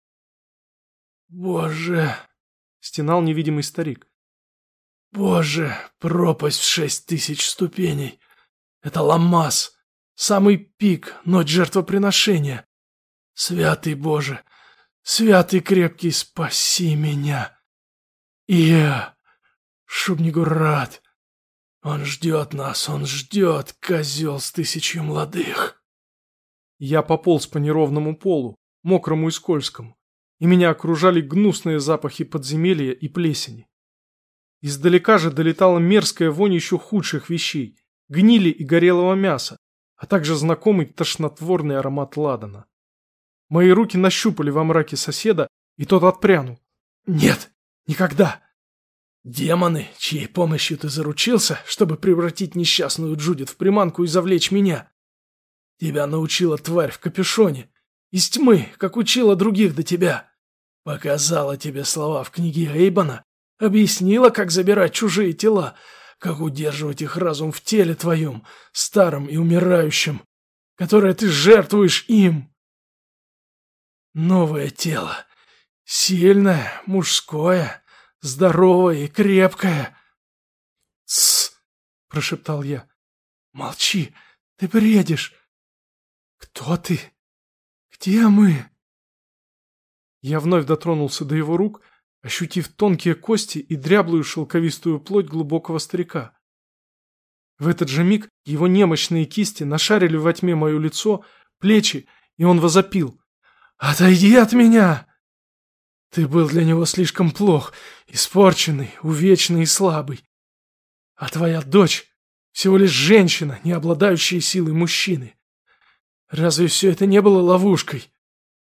«Боже!» — стенал невидимый старик. «Боже, пропасть в 6000 ступеней! Это Ламмас! Самый пик, ночь жертвоприношения! Святый Боже! Святый крепкий, спаси меня! Ия! Шубнигурат! Он ждет нас, он ждет, козел с 1000 молодых!» Я пополз по неровному полу, мокрому и скользкому, и меня окружали гнусные запахи подземелья и плесени. Издалека же долетала мерзкая вонь еще худших вещей, гнили и горелого мяса, а также знакомый тошнотворный аромат ладана. Мои руки нащупали во мраке соседа, и тот отпрянул. «Нет, никогда!» «Демоны, чьей помощью ты заручился, чтобы превратить несчастную Джудит в приманку и завлечь меня? Тебя научила тварь в капюшоне, из тьмы, как учила других до тебя. Показала тебе слова в книге Эйбона, объяснила, как забирать чужие тела, как удерживать их разум в теле твоем, старом и умирающем, которое ты жертвуешь им. Новое тело, сильное, мужское, здоровое и крепкое. «Тссс!» — прошептал я. «Молчи, ты бредишь. Кто ты? Где мы?» Я вновь дотронулся до его рук, ощутив тонкие кости и дряблую шелковистую плоть глубокого старика. В этот же миг его немощные кисти нашарили во тьме мое лицо, плечи, и он возопил. «Отойди от меня! Ты был для него слишком плох, испорченный, увечный и слабый. А твоя дочь всего лишь женщина, не обладающая силой мужчины. Разве все это не было ловушкой?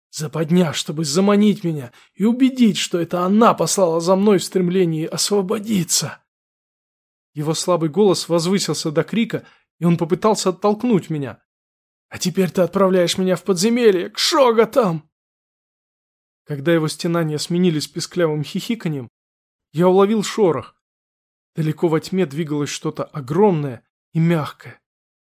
Западня, чтобы заманить меня и убедить, что это она послала за мной в стремлении освободиться. Его слабый голос возвысился до крика, и он попытался оттолкнуть меня. А теперь ты отправляешь меня в подземелье, к шоготам! Когда его стенания сменились писклявым хихиканьем, я уловил шорох. Далеко во тьме двигалось что-то огромное и мягкое.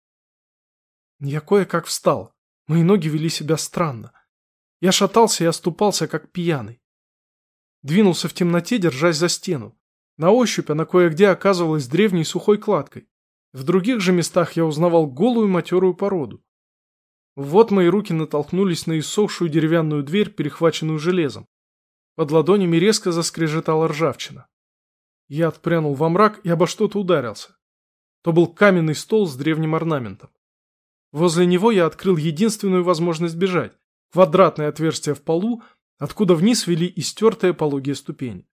Я кое-как встал. Мои ноги вели себя странно. Я шатался и оступался, как пьяный. Двинулся в темноте, держась за стену. На ощупь она кое-где оказывалась древней сухой кладкой. В других же местах я узнавал голую матерую породу. Вот мои руки натолкнулись на иссохшую деревянную дверь, перехваченную железом. Под ладонями резко заскрежетала ржавчина. Я отпрянул во мрак и обо что-то ударился. То был каменный стол с древним орнаментом. Возле него я открыл единственную возможность бежать – квадратное отверстие в полу, откуда вниз вели истертые пологие ступени.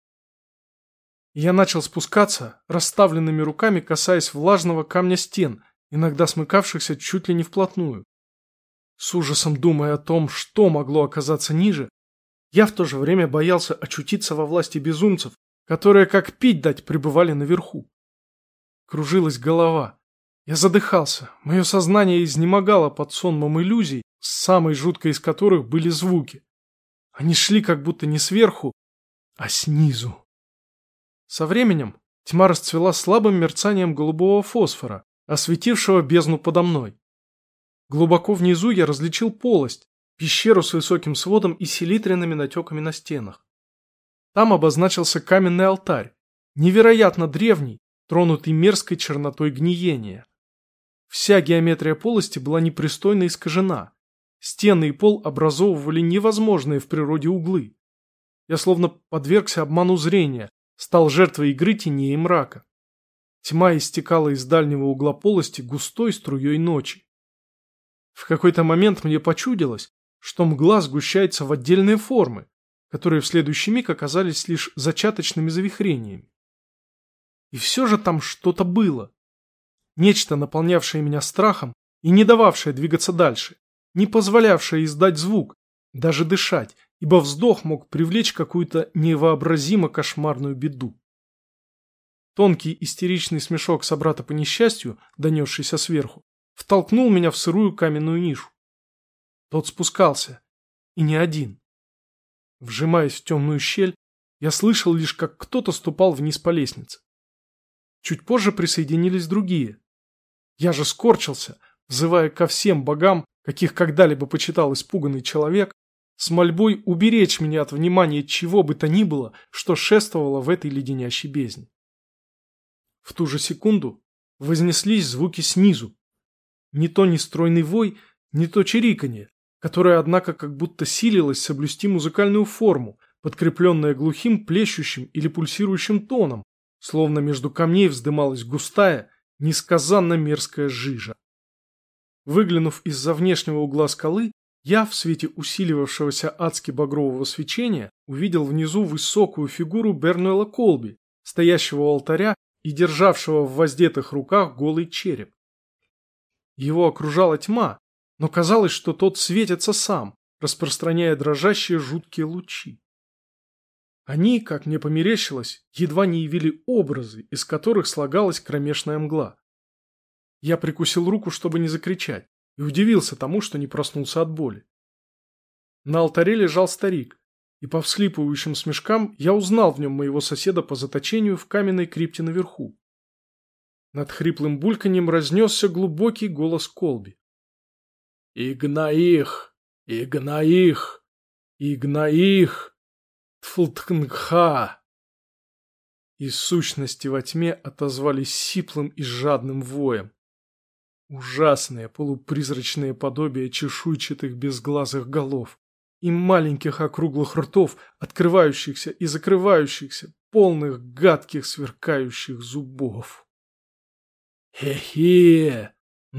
Я начал спускаться, расставленными руками касаясь влажного камня стен, иногда смыкавшихся чуть ли не вплотную. С ужасом думая о том, что могло оказаться ниже, я в то же время боялся очутиться во власти безумцев, которые, как пить дать, пребывали наверху. Кружилась голова. Я задыхался, мое сознание изнемогало под сонмом иллюзий, самой жуткой из которых были звуки. Они шли как будто не сверху, а снизу. Со временем тьма расцвела слабым мерцанием голубого фосфора, осветившего бездну подо мной. Глубоко внизу я различил полость, пещеру с высоким сводом и селитренными натеками на стенах. Там обозначился каменный алтарь, невероятно древний, тронутый мерзкой чернотой гниения. Вся геометрия полости была непристойно искажена. Стены и пол образовывали невозможные в природе углы. Я словно подвергся обману зрения, стал жертвой игры теней и мрака. Тьма истекала из дальнего угла полости густой струей ночи. В какой-то момент мне почудилось, что мгла сгущается в отдельные формы, которые в следующий миг оказались лишь зачаточными завихрениями. И все же там что-то было. Нечто, наполнявшее меня страхом и не дававшее двигаться дальше, не позволявшее издать звук, даже дышать, ибо вздох мог привлечь какую-то невообразимо кошмарную беду. Тонкий истеричный смешок собрата по несчастью, донесшийся сверху, втолкнул меня в сырую каменную нишу. Тот спускался, и не один. Вжимаясь в темную щель, я слышал лишь, как кто-то ступал вниз по лестнице. Чуть позже присоединились другие. Я же скорчился, взывая ко всем богам, каких когда-либо почитал испуганный человек, с мольбой уберечь меня от внимания чего бы то ни было, что шествовало в этой леденящей бездне. В ту же секунду вознеслись звуки снизу. Не то нестройный вой, не то чириканье, которое, однако, как будто силилось соблюсти музыкальную форму, подкрепленное глухим, плещущим или пульсирующим тоном, словно между камней вздымалась густая, несказанно мерзкая жижа. Выглянув из-за внешнего угла скалы, я в свете усиливавшегося адски багрового свечения увидел внизу высокую фигуру Бернуэла Колби, стоящего у алтаря и державшего в воздетых руках голый череп. Его окружала тьма, но казалось, что тот светится сам, распространяя дрожащие жуткие лучи. Они, как мне померещилось, едва не явили образы, из которых слагалась кромешная мгла. Я прикусил руку, чтобы не закричать, и удивился тому, что не проснулся от боли. На алтаре лежал старик, и по вслипывающим смешкам я узнал в нем моего соседа по заточению в каменной крипте наверху. Над хриплым бульканьем разнесся глубокий голос Колби. «Игнаих! Игнаих! Игнаих! Тфлтхнха!» Из сущности во тьме отозвались сиплым и жадным воем. Ужасные полупризрачные подобия чешуйчатых безглазых голов и маленьких округлых ртов, открывающихся и закрывающихся, полных гадких сверкающих зубов. «Хе-хе!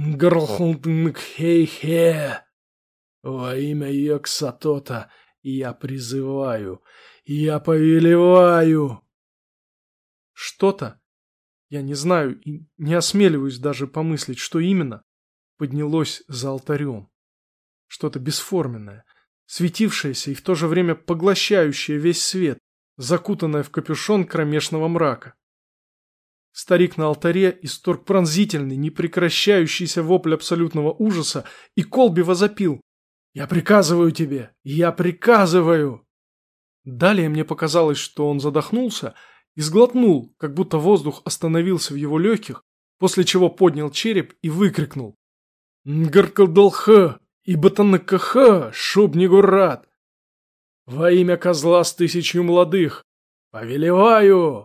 Грхлтнкхе-хе! Во имя Йоксатота я призываю, я повелеваю!» Что-то, я не знаю и не осмеливаюсь даже помыслить, что именно, поднялось за алтарем. Что-то бесформенное, светившаяся и в то же время поглощающая весь свет, закутанная в капюшон кромешного мрака. Старик на алтаре исторг пронзительный, непрекращающийся вопль абсолютного ужаса, и Колби возопил: «Я приказываю тебе! Я приказываю!» Далее мне показалось, что он задохнулся и сглотнул, как будто воздух остановился в его легких, после чего поднял череп и выкрикнул: «Нгаркалдалха и Батанакаха, Шубнигурат! Во имя козла с 1000 молодых! Повелеваю!»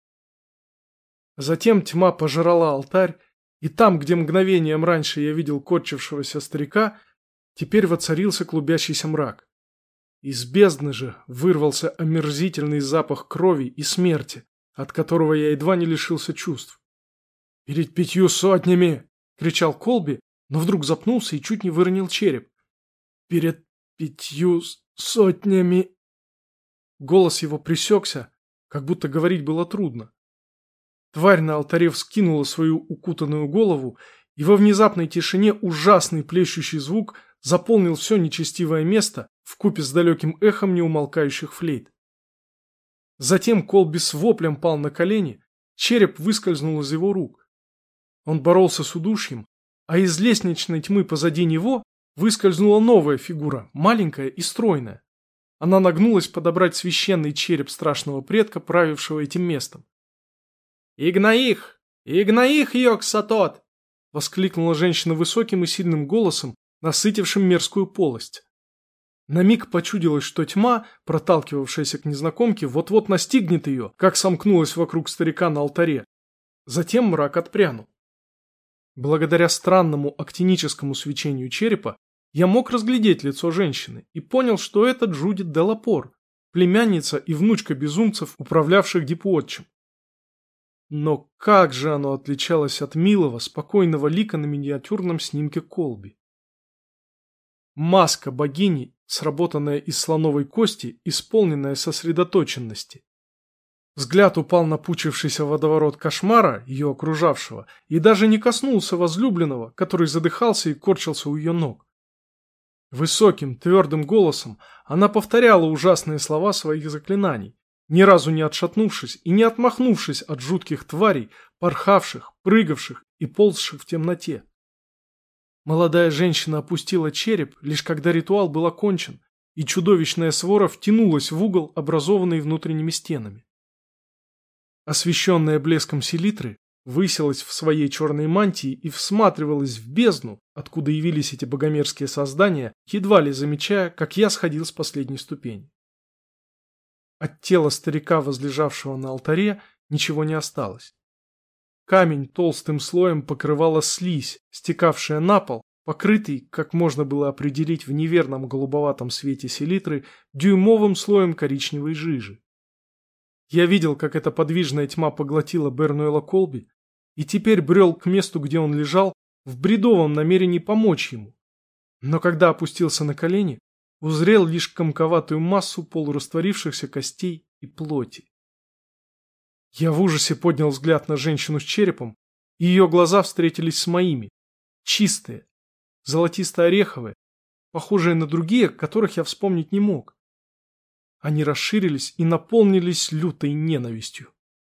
Затем тьма пожрала алтарь, и там, где мгновением раньше я видел корчившегося старика, теперь воцарился клубящийся мрак. Из бездны же вырвался омерзительный запах крови и смерти, от которого я едва не лишился чувств. «Перед 500! — кричал Колби, но вдруг запнулся и чуть не выронил череп. «Перед 500!» Голос его пресекся, как будто говорить было трудно. Тварь на алтаре вскинула свою укутанную голову, и во внезапной тишине ужасный плещущий звук заполнил все нечестивое место вкупе с далеким эхом неумолкающих флейт. Затем Колби с воплем пал на колени, череп выскользнул из его рук. Он боролся с удушьем, а из лестничной тьмы позади него выскользнула новая фигура, маленькая и стройная. Она нагнулась подобрать священный череп страшного предка, правившего этим местом. «Игнаих! Игнаих, Йог-Сатот!» — воскликнула женщина высоким и сильным голосом, насытившим мерзкую полость. На миг почудилось, что тьма, проталкивавшаяся к незнакомке, вот-вот настигнет ее, как сомкнулась вокруг старика на алтаре. Затем мрак отпрянул. Благодаря странному актиническому свечению черепа я мог разглядеть лицо женщины и понял, что это Джудит де Лапор, племянница и внучка безумцев, управлявших Дипуотчем. Но как же оно отличалось от милого, спокойного лика на миниатюрном снимке Колби. Маска богини, сработанная из слоновой кости, исполненная сосредоточенности. Взгляд упал на пучившийся водоворот кошмара, ее окружавшего, и даже не коснулся возлюбленного, который задыхался и корчился у ее ног. Высоким, твердым голосом она повторяла ужасные слова своих заклинаний, ни разу не отшатнувшись и не отмахнувшись от жутких тварей, порхавших, прыгавших и ползших в темноте. Молодая женщина опустила череп, лишь когда ритуал был окончен, и чудовищная свора втянулась в угол, образованный внутренними стенами. Освещенная блеском селитры, высилась в своей черной мантии и всматривалась в бездну, откуда явились эти богомерзкие создания, едва ли замечая, как я сходил с последней ступени. От тела старика, возлежавшего на алтаре, ничего не осталось. Камень толстым слоем покрывала слизь, стекавшая на пол, покрытый, как можно было определить в неверном голубоватом свете селитры, дюймовым слоем коричневой жижи. Я видел, как эта подвижная тьма поглотила Бернуэла Колби, и теперь брел к месту, где он лежал, в бредовом намерении помочь ему. Но когда опустился на колени, узрел лишь комковатую массу полурастворившихся костей и плоти. Я в ужасе поднял взгляд на женщину с черепом, и ее глаза встретились с моими, чистые, золотисто-ореховые, похожие на другие, которых я вспомнить не мог. Они расширились и наполнились лютой ненавистью.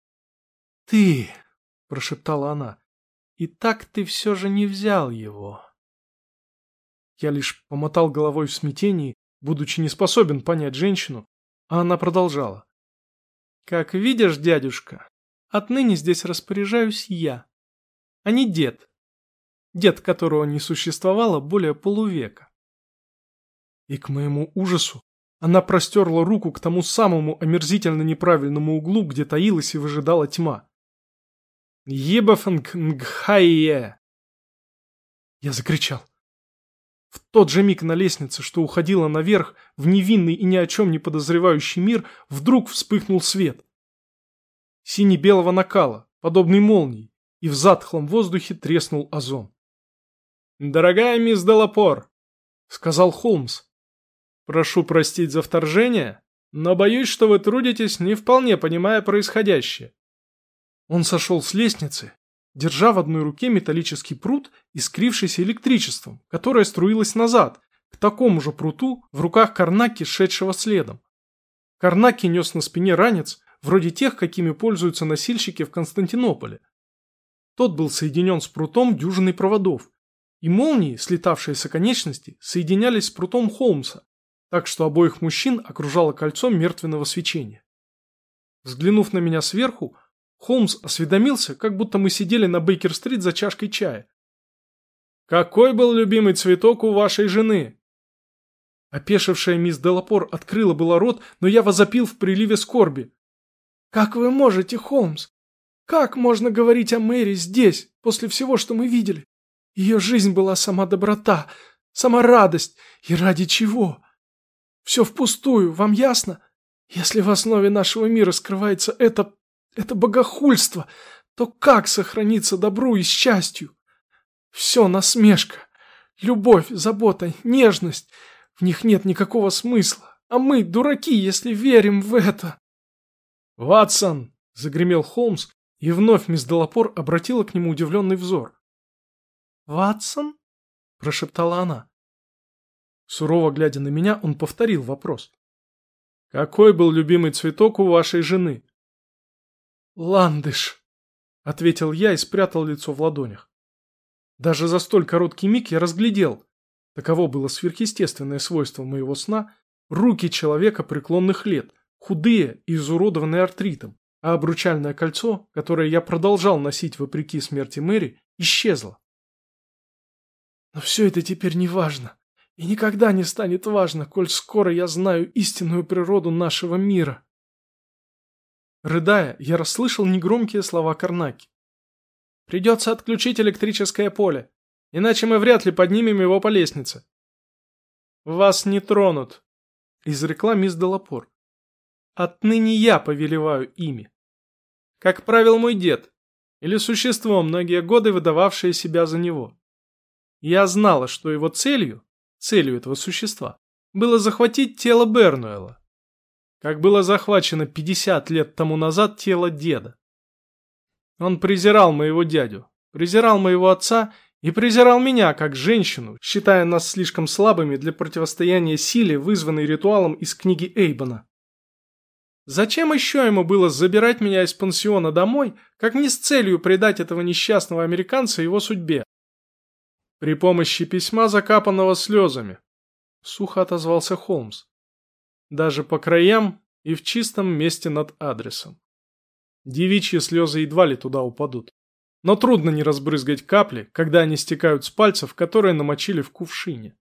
«Ты!» – прошептала она. «И так ты все же не взял его!» Я лишь помотал головой в смятении, будучи не способен понять женщину, а она продолжала. «Как видишь, дядюшка, отныне здесь распоряжаюсь я, а не дед. Дед, которого не существовало более полувека». И к моему ужасу она простерла руку к тому самому омерзительно неправильному углу, где таилась и выжидала тьма. «Ебафангхайе!» Я закричал. В тот же миг на лестнице, что уходила наверх, в невинный и ни о чем не подозревающий мир, вдруг вспыхнул свет. Сине-белого накала, подобный молнии, и в затхлом воздухе треснул озон. «Дорогая мисс де Лапор», — сказал Холмс, — «прошу простить за вторжение, но боюсь, что вы трудитесь, не вполне понимая происходящее». Он сошел с лестницы, держа в одной руке металлический прут, искрившийся электричеством, которое струилось назад, к такому же пруту в руках Карнаки, шедшего следом. Карнаки нес на спине ранец, вроде тех, какими пользуются носильщики в Константинополе. Тот был соединен с прутом дюжиной проводов, и молнии, слетавшие с оконечности, соединялись с прутом Холмса, так что обоих мужчин окружало кольцо мертвенного свечения. Взглянув на меня сверху, Холмс осведомился, как будто мы сидели на Бейкер-стрит за чашкой чая. «Какой был любимый цветок у вашей жены?» Опешившая мисс Делапор открыла было рот, но я возопил в приливе скорби. «Как вы можете, Холмс? Как можно говорить о Мэри здесь, после всего, что мы видели? Ее жизнь была сама доброта, сама радость, и ради чего? Все впустую, вам ясно? Если в основе нашего мира скрывается это богохульство, то как сохраниться добру и счастью? Все насмешка, любовь, забота, нежность. В них нет никакого смысла, а мы дураки, если верим в это». «Ватсон!» — загремел Холмс, и вновь мисс Делапор обратила к нему удивленный взор. «Ватсон?» — прошептала она. Сурово глядя на меня, он повторил вопрос. «Какой был любимый цветок у вашей жены?» «Ландыш», — ответил я и спрятал лицо в ладонях. Даже за столь короткий миг я разглядел, таково было сверхъестественное свойство моего сна, руки человека преклонных лет, худые и изуродованные артритом, а обручальное кольцо, которое я продолжал носить вопреки смерти Мэри, исчезло. Но все это теперь не важно, и никогда не станет важно, коль скоро я знаю истинную природу нашего мира. Рыдая, я расслышал негромкие слова Карнаки. «Придется отключить электрическое поле, иначе мы вряд ли поднимем его по лестнице». «Вас не тронут», — изрекла мисс Делапор. «Отныне я повелеваю ими. Как правил мой дед, или существо, многие годы выдававшее себя за него. Я знала, что его целью этого существа, было захватить тело Бернуэлла, как было захвачено 50 лет тому назад тело деда. Он презирал моего дядю, презирал моего отца и презирал меня как женщину, считая нас слишком слабыми для противостояния силе, вызванной ритуалом из книги Эйбона. Зачем еще ему было забирать меня из пансиона домой, как не с целью предать этого несчастного американца его судьбе? При помощи письма, закапанного слезами, сухо отозвался Холмс. Даже по краям и в чистом месте над адресом. Девичьи слезы едва ли туда упадут. Но трудно не разбрызгать капли, когда они стекают с пальцев, которые намочили в кувшине.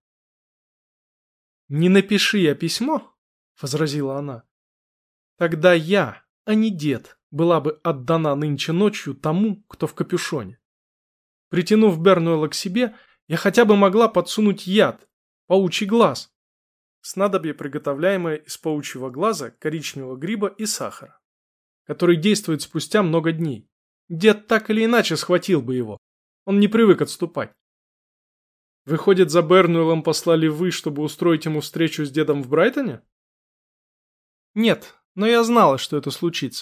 «Не напиши я письмо», — возразила она, — «тогда я, а не дед, была бы отдана нынче ночью тому, кто в капюшоне. Притянув Бернуэлла к себе, я хотя бы могла подсунуть яд, паучий глаз, снадобье, приготовляемое из паучьего глаза, коричневого гриба и сахара, который действует спустя много дней. Дед так или иначе схватил бы его. Он не привык отступать. Выходит, за Бернуэллом послали вы, чтобы устроить ему встречу с дедом в Брайтоне? Нет, но я знала, что это случится.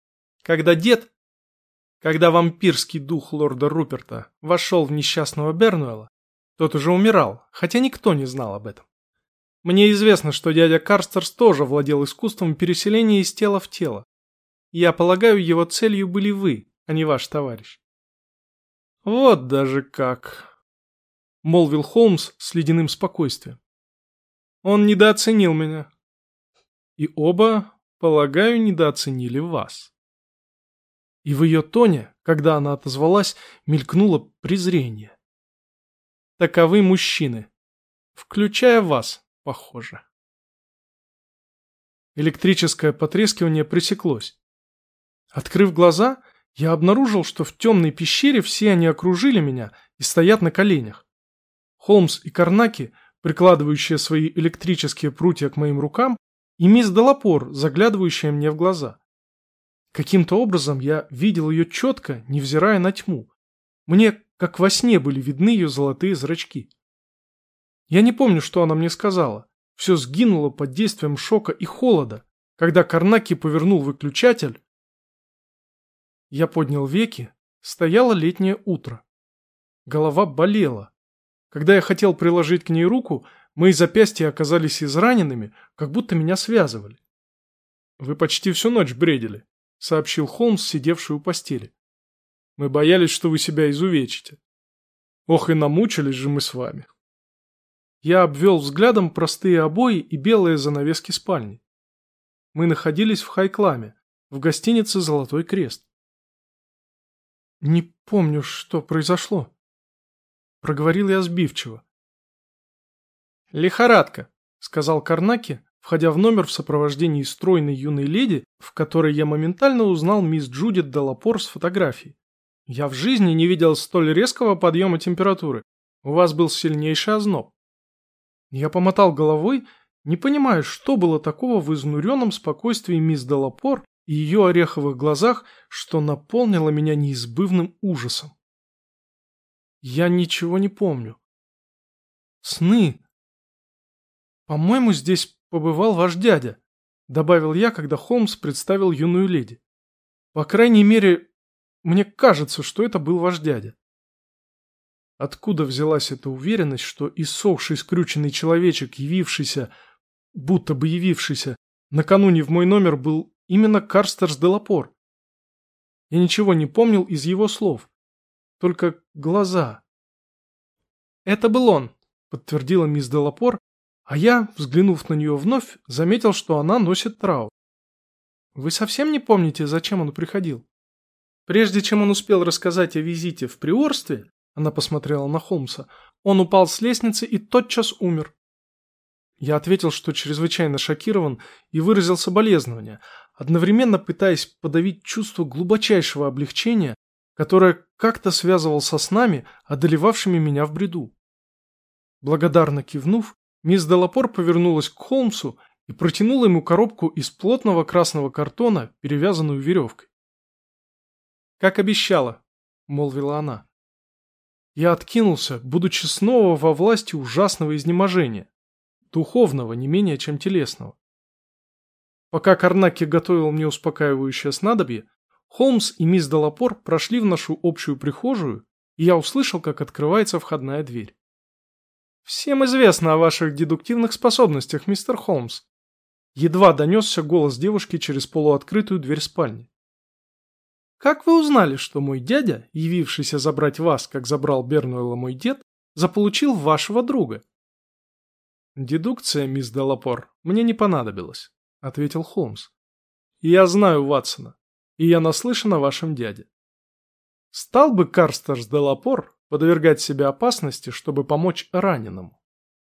Когда вампирский дух лорда Руперта вошел в несчастного Бернуэлла, тот уже умирал, хотя никто не знал об этом. Мне известно, что дядя Карстерс тоже владел искусством переселения из тела в тело. Я полагаю, его целью были вы, а не ваш товарищ. Вот даже как, молвил Холмс с ледяным спокойствием. Он недооценил меня. И оба, полагаю, недооценили вас. И в ее тоне, когда она отозвалась, мелькнуло презрение. Таковы мужчины, включая вас, похоже. Электрическое потрескивание пресеклось. Открыв глаза, я обнаружил, что в темной пещере все они окружили меня и стоят на коленях. Холмс и Карнаки, прикладывающие свои электрические прутья к моим рукам, и мисс Делапор, заглядывающая мне в глаза. Каким-то образом я видел ее четко, невзирая на тьму. Мне, как во сне, были видны ее золотые зрачки. Я не помню, что она мне сказала. Все сгинуло под действием шока и холода, когда Карнаки повернул выключатель. Я поднял веки, стояло летнее утро. Голова болела. Когда я хотел приложить к ней руку, Мои запястья оказались израненными, как будто меня связывали. «Вы почти всю ночь бредили», — сообщил Холмс, сидевший у постели. «Мы боялись, что вы себя изувечите. Ох, и намучились же мы с вами». Я обвел взглядом простые обои и белые занавески спальни. Мы находились в Хайкламе, в гостинице «Золотой крест». «Не помню, что произошло», — проговорил я сбивчиво. «Лихорадка», — сказал Карнаки, входя в номер в сопровождении стройной юной леди, в которой я моментально узнал мисс Джудит Делапор с фотографией. «Я в жизни не видел столь резкого подъема температуры. У вас был сильнейший озноб». Я помотал головой, не понимая, что было такого в изнуренном спокойствии мисс Делапор и ее ореховых глазах, что наполнило меня неизбывным ужасом. Я ничего не помню. Сны. По-моему, здесь побывал ваш дядя, добавил я, когда Холмс представил юную леди. По крайней мере, мне кажется, что это был ваш дядя. Откуда взялась эта уверенность, что иссохший скрюченный человечек, будто бы явившийся, накануне в мой номер был именно Карстерс Делапор? Я ничего не помнил из его слов, только глаза. «Это был он», — подтвердила мисс Делапор, а я, взглянув на нее вновь, заметил, что она носит траур. «Вы совсем не помните, зачем он приходил?» Прежде чем он успел рассказать о визите в приорстве, она посмотрела на Холмса, он упал с лестницы и тотчас умер. Я ответил, что чрезвычайно шокирован, и выразил соболезнования, одновременно пытаясь подавить чувство глубочайшего облегчения, которое как-то связывал со снами, одолевавшими меня в бреду. Благодарно кивнув, мисс Делапор повернулась к Холмсу и протянула ему коробку из плотного красного картона, перевязанную веревкой. «Как обещала», — молвила она. Я откинулся, будучи снова во власти ужасного изнеможения, духовного не менее, чем телесного. Пока Карнаки готовил мне успокаивающее снадобье, Холмс и мисс Делапор прошли в нашу общую прихожую, и я услышал, как открывается входная дверь. «Всем известно о ваших дедуктивных способностях, мистер Холмс», едва донесся голос девушки через полуоткрытую дверь спальни. «Как вы узнали, что мой дядя, явившийся забрать вас, как забрал Бернуэлла мой дед, заполучил вашего друга?» «Дедукция, мисс Делапор, мне не понадобилась», — ответил Холмс. «Я знаю Ватсона, и я наслышан о вашем дяде. Стал бы Карстерс Делапор подвергать себя опасности, чтобы помочь раненому?»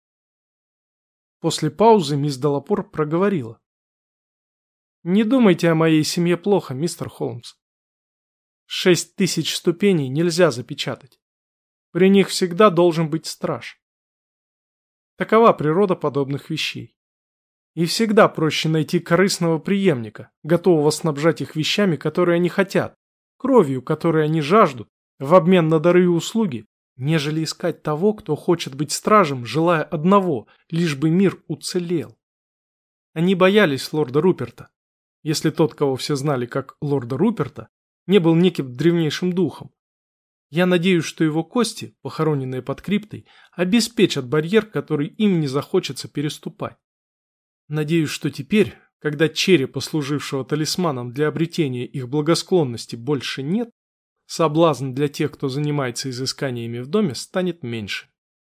После паузы мисс Делапор проговорила. «Не думайте о моей семье плохо, мистер Холмс. 6000 ступеней нельзя запечатать. При них всегда должен быть страж. Такова природа подобных вещей. И всегда проще найти корыстного преемника, готового снабжать их вещами, которые они хотят, кровью, которой они жаждут, в обмен на дары и услуги, нежели искать того, кто хочет быть стражем, желая одного, лишь бы мир уцелел. Они боялись лорда Руперта, если тот, кого все знали как лорда Руперта, не был неким древнейшим духом. Я надеюсь, что его кости, похороненные под криптой, обеспечат барьер, который им не захочется переступать. Надеюсь, что теперь, когда черепа, служившего талисманом для обретения их благосклонности, больше нет, соблазн для тех, кто занимается изысканиями в доме, станет меньше.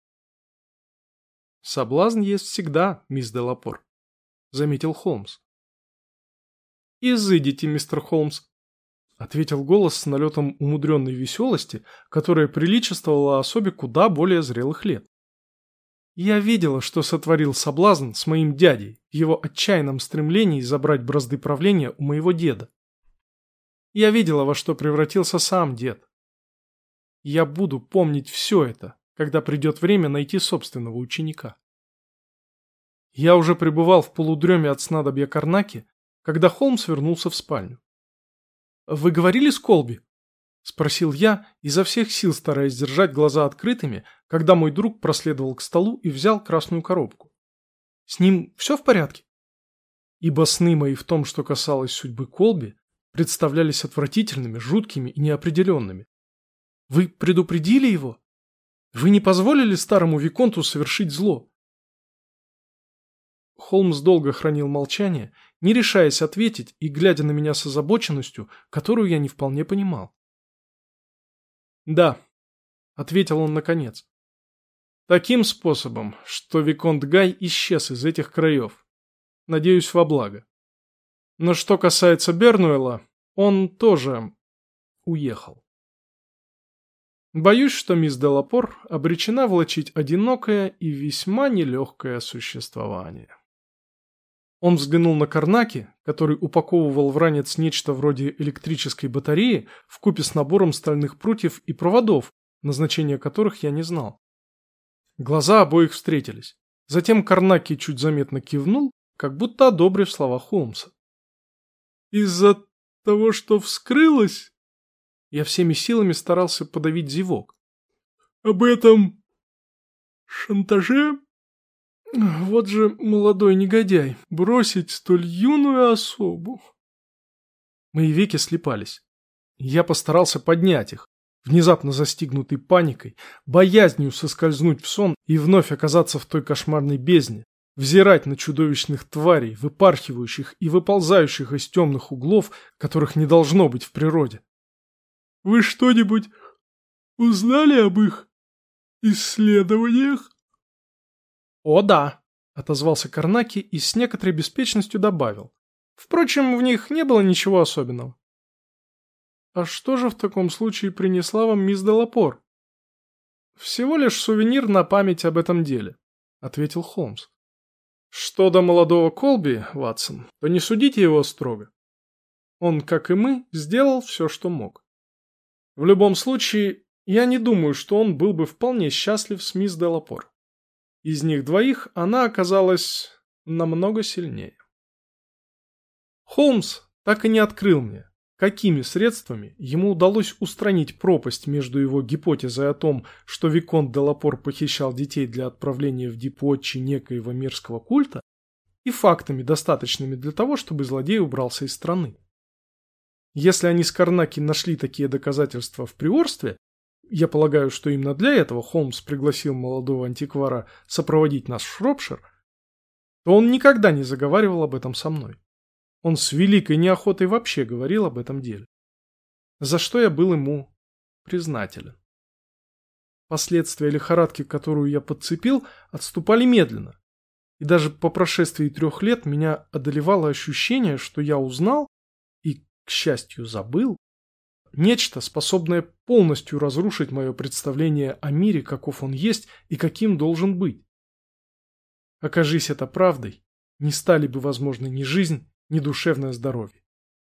«Соблазн есть всегда, мисс Делапор», — заметил Холмс. «Изыдите, мистер Холмс», — ответил голос с налетом умудренной веселости, которая приличествовала особе куда более зрелых лет. «Я видела, что сотворил соблазн с моим дядей в его отчаянном стремлении забрать бразды правления у моего деда. Я видела, во что превратился сам дед. Я буду помнить все это, когда придет время найти собственного ученика». Я уже пребывал в полудреме от снадобья Карнаки, когда Холмс вернулся в спальню. «Вы говорили с Колби?» — спросил я, изо всех сил стараясь держать глаза открытыми, когда мой друг проследовал к столу и взял красную коробку. «С ним все в порядке?» Ибо сны мои в том, что касалось судьбы Колби, представлялись отвратительными, жуткими и неопределенными. «Вы предупредили его? Вы не позволили старому виконту совершить зло?» Холмс долго хранил молчание, не решаясь ответить и глядя на меня с озабоченностью, которую я не вполне понимал. «Да», — ответил он наконец. «Таким способом, что Виконт Гай исчез из этих краев. Надеюсь, во благо. Но что касается Бернуэла, он тоже уехал. Боюсь, что мисс Делапор обречена влачить одинокое и весьма нелегкое существование». Он взглянул на Карнаки, который упаковывал в ранец нечто вроде электрической батареи вкупе с набором стальных прутьев и проводов, назначение которых я не знал. Глаза обоих встретились. Затем Карнаки чуть заметно кивнул, как будто одобрив слова Холмса. «Из-за того, что вскрылось?» Я всеми силами старался подавить зевок. «Об этом шантаже? Вот же молодой негодяй, бросить столь юную особу!» Мои веки слипались. Я постарался поднять их, внезапно застигнутый паникой, боязнью соскользнуть в сон и вновь оказаться в той кошмарной бездне, взирать на чудовищных тварей, выпархивающих и выползающих из темных углов, которых не должно быть в природе. «Вы что-нибудь узнали об их исследованиях?» «О, да», — отозвался Карнаки и с некоторой беспечностью добавил. «Впрочем, в них не было ничего особенного». «А что же в таком случае принесла вам мисс Делапор?» «Всего лишь сувенир на память об этом деле», — ответил Холмс. «Что до молодого Колби, Ватсон, то не судите его строго. Он, как и мы, сделал все, что мог. В любом случае, я не думаю, что он был бы вполне счастлив с мисс Делапор. Из них двоих она оказалась намного сильнее». Холмс так и не открыл мне, какими средствами ему удалось устранить пропасть между его гипотезой о том, что Виконт Делапор похищал детей для отправления в Дипуотчи некоего мерзкого культа, и фактами, достаточными для того, чтобы злодей убрался из страны. Если они с Карнаки нашли такие доказательства в приорстве, я полагаю, что именно для этого Холмс пригласил молодого антиквара сопроводить нас в Шропшир, то он никогда не заговаривал об этом со мной. Он с великой неохотой вообще говорил об этом деле. За что я был ему признателен. Последствия лихорадки, которую я подцепил, отступали медленно. И даже по прошествии 3 лет меня одолевало ощущение, что я узнал и, к счастью, забыл нечто, способное полностью разрушить мое представление о мире, каков он есть и каким должен быть. Окажись это правдой, не стали бы возможны ни жизнь, ни душевное здоровье.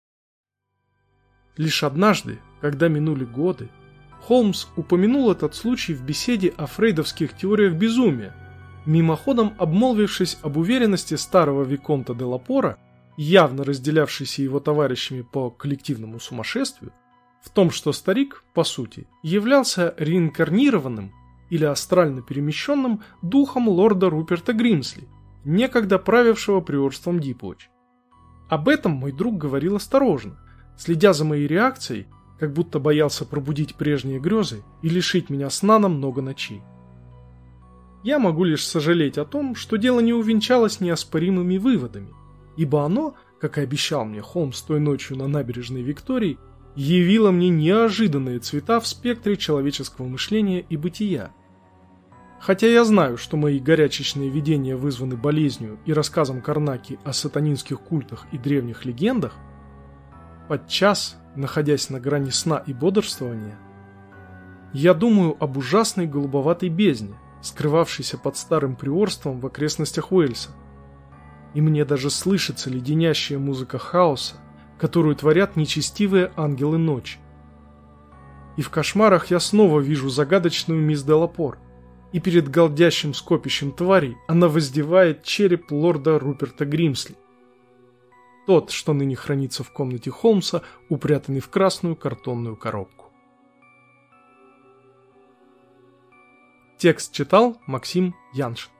Лишь однажды, когда минули годы, Холмс упомянул этот случай в беседе о фрейдовских теориях безумия, мимоходом обмолвившись об уверенности старого Виконта Делапора, явно разделявшейся его товарищами по коллективному сумасшествию, в том, что старик, по сути, являлся реинкарнированным или астрально перемещенным духом лорда Руперта Гримсли, некогда правившего приорством Дипуотч. Об этом мой друг говорил осторожно, следя за моей реакцией, как будто боялся пробудить прежние грезы и лишить меня сна на много ночей. Я могу лишь сожалеть о том, что дело не увенчалось неоспоримыми выводами, ибо оно, как и обещал мне Холмс той ночью на набережной Виктории, явило мне неожиданные цвета в спектре человеческого мышления и бытия. Хотя я знаю, что мои горячечные видения вызваны болезнью и рассказом Карнаки о сатанинских культах и древних легендах, подчас, находясь на грани сна и бодрствования, я думаю об ужасной голубоватой бездне, скрывавшейся под старым приорством в окрестностях Уэльса. И мне даже слышится леденящая музыка хаоса, которую творят нечестивые ангелы ночи. И в кошмарах я снова вижу загадочную мисс Делапор, и перед голдящим скопищем тварей она воздевает череп лорда Руперта Гримсли. Тот, что ныне хранится в комнате Холмса, упрятанный в красную картонную коробку. Текст читал Максим Яншин.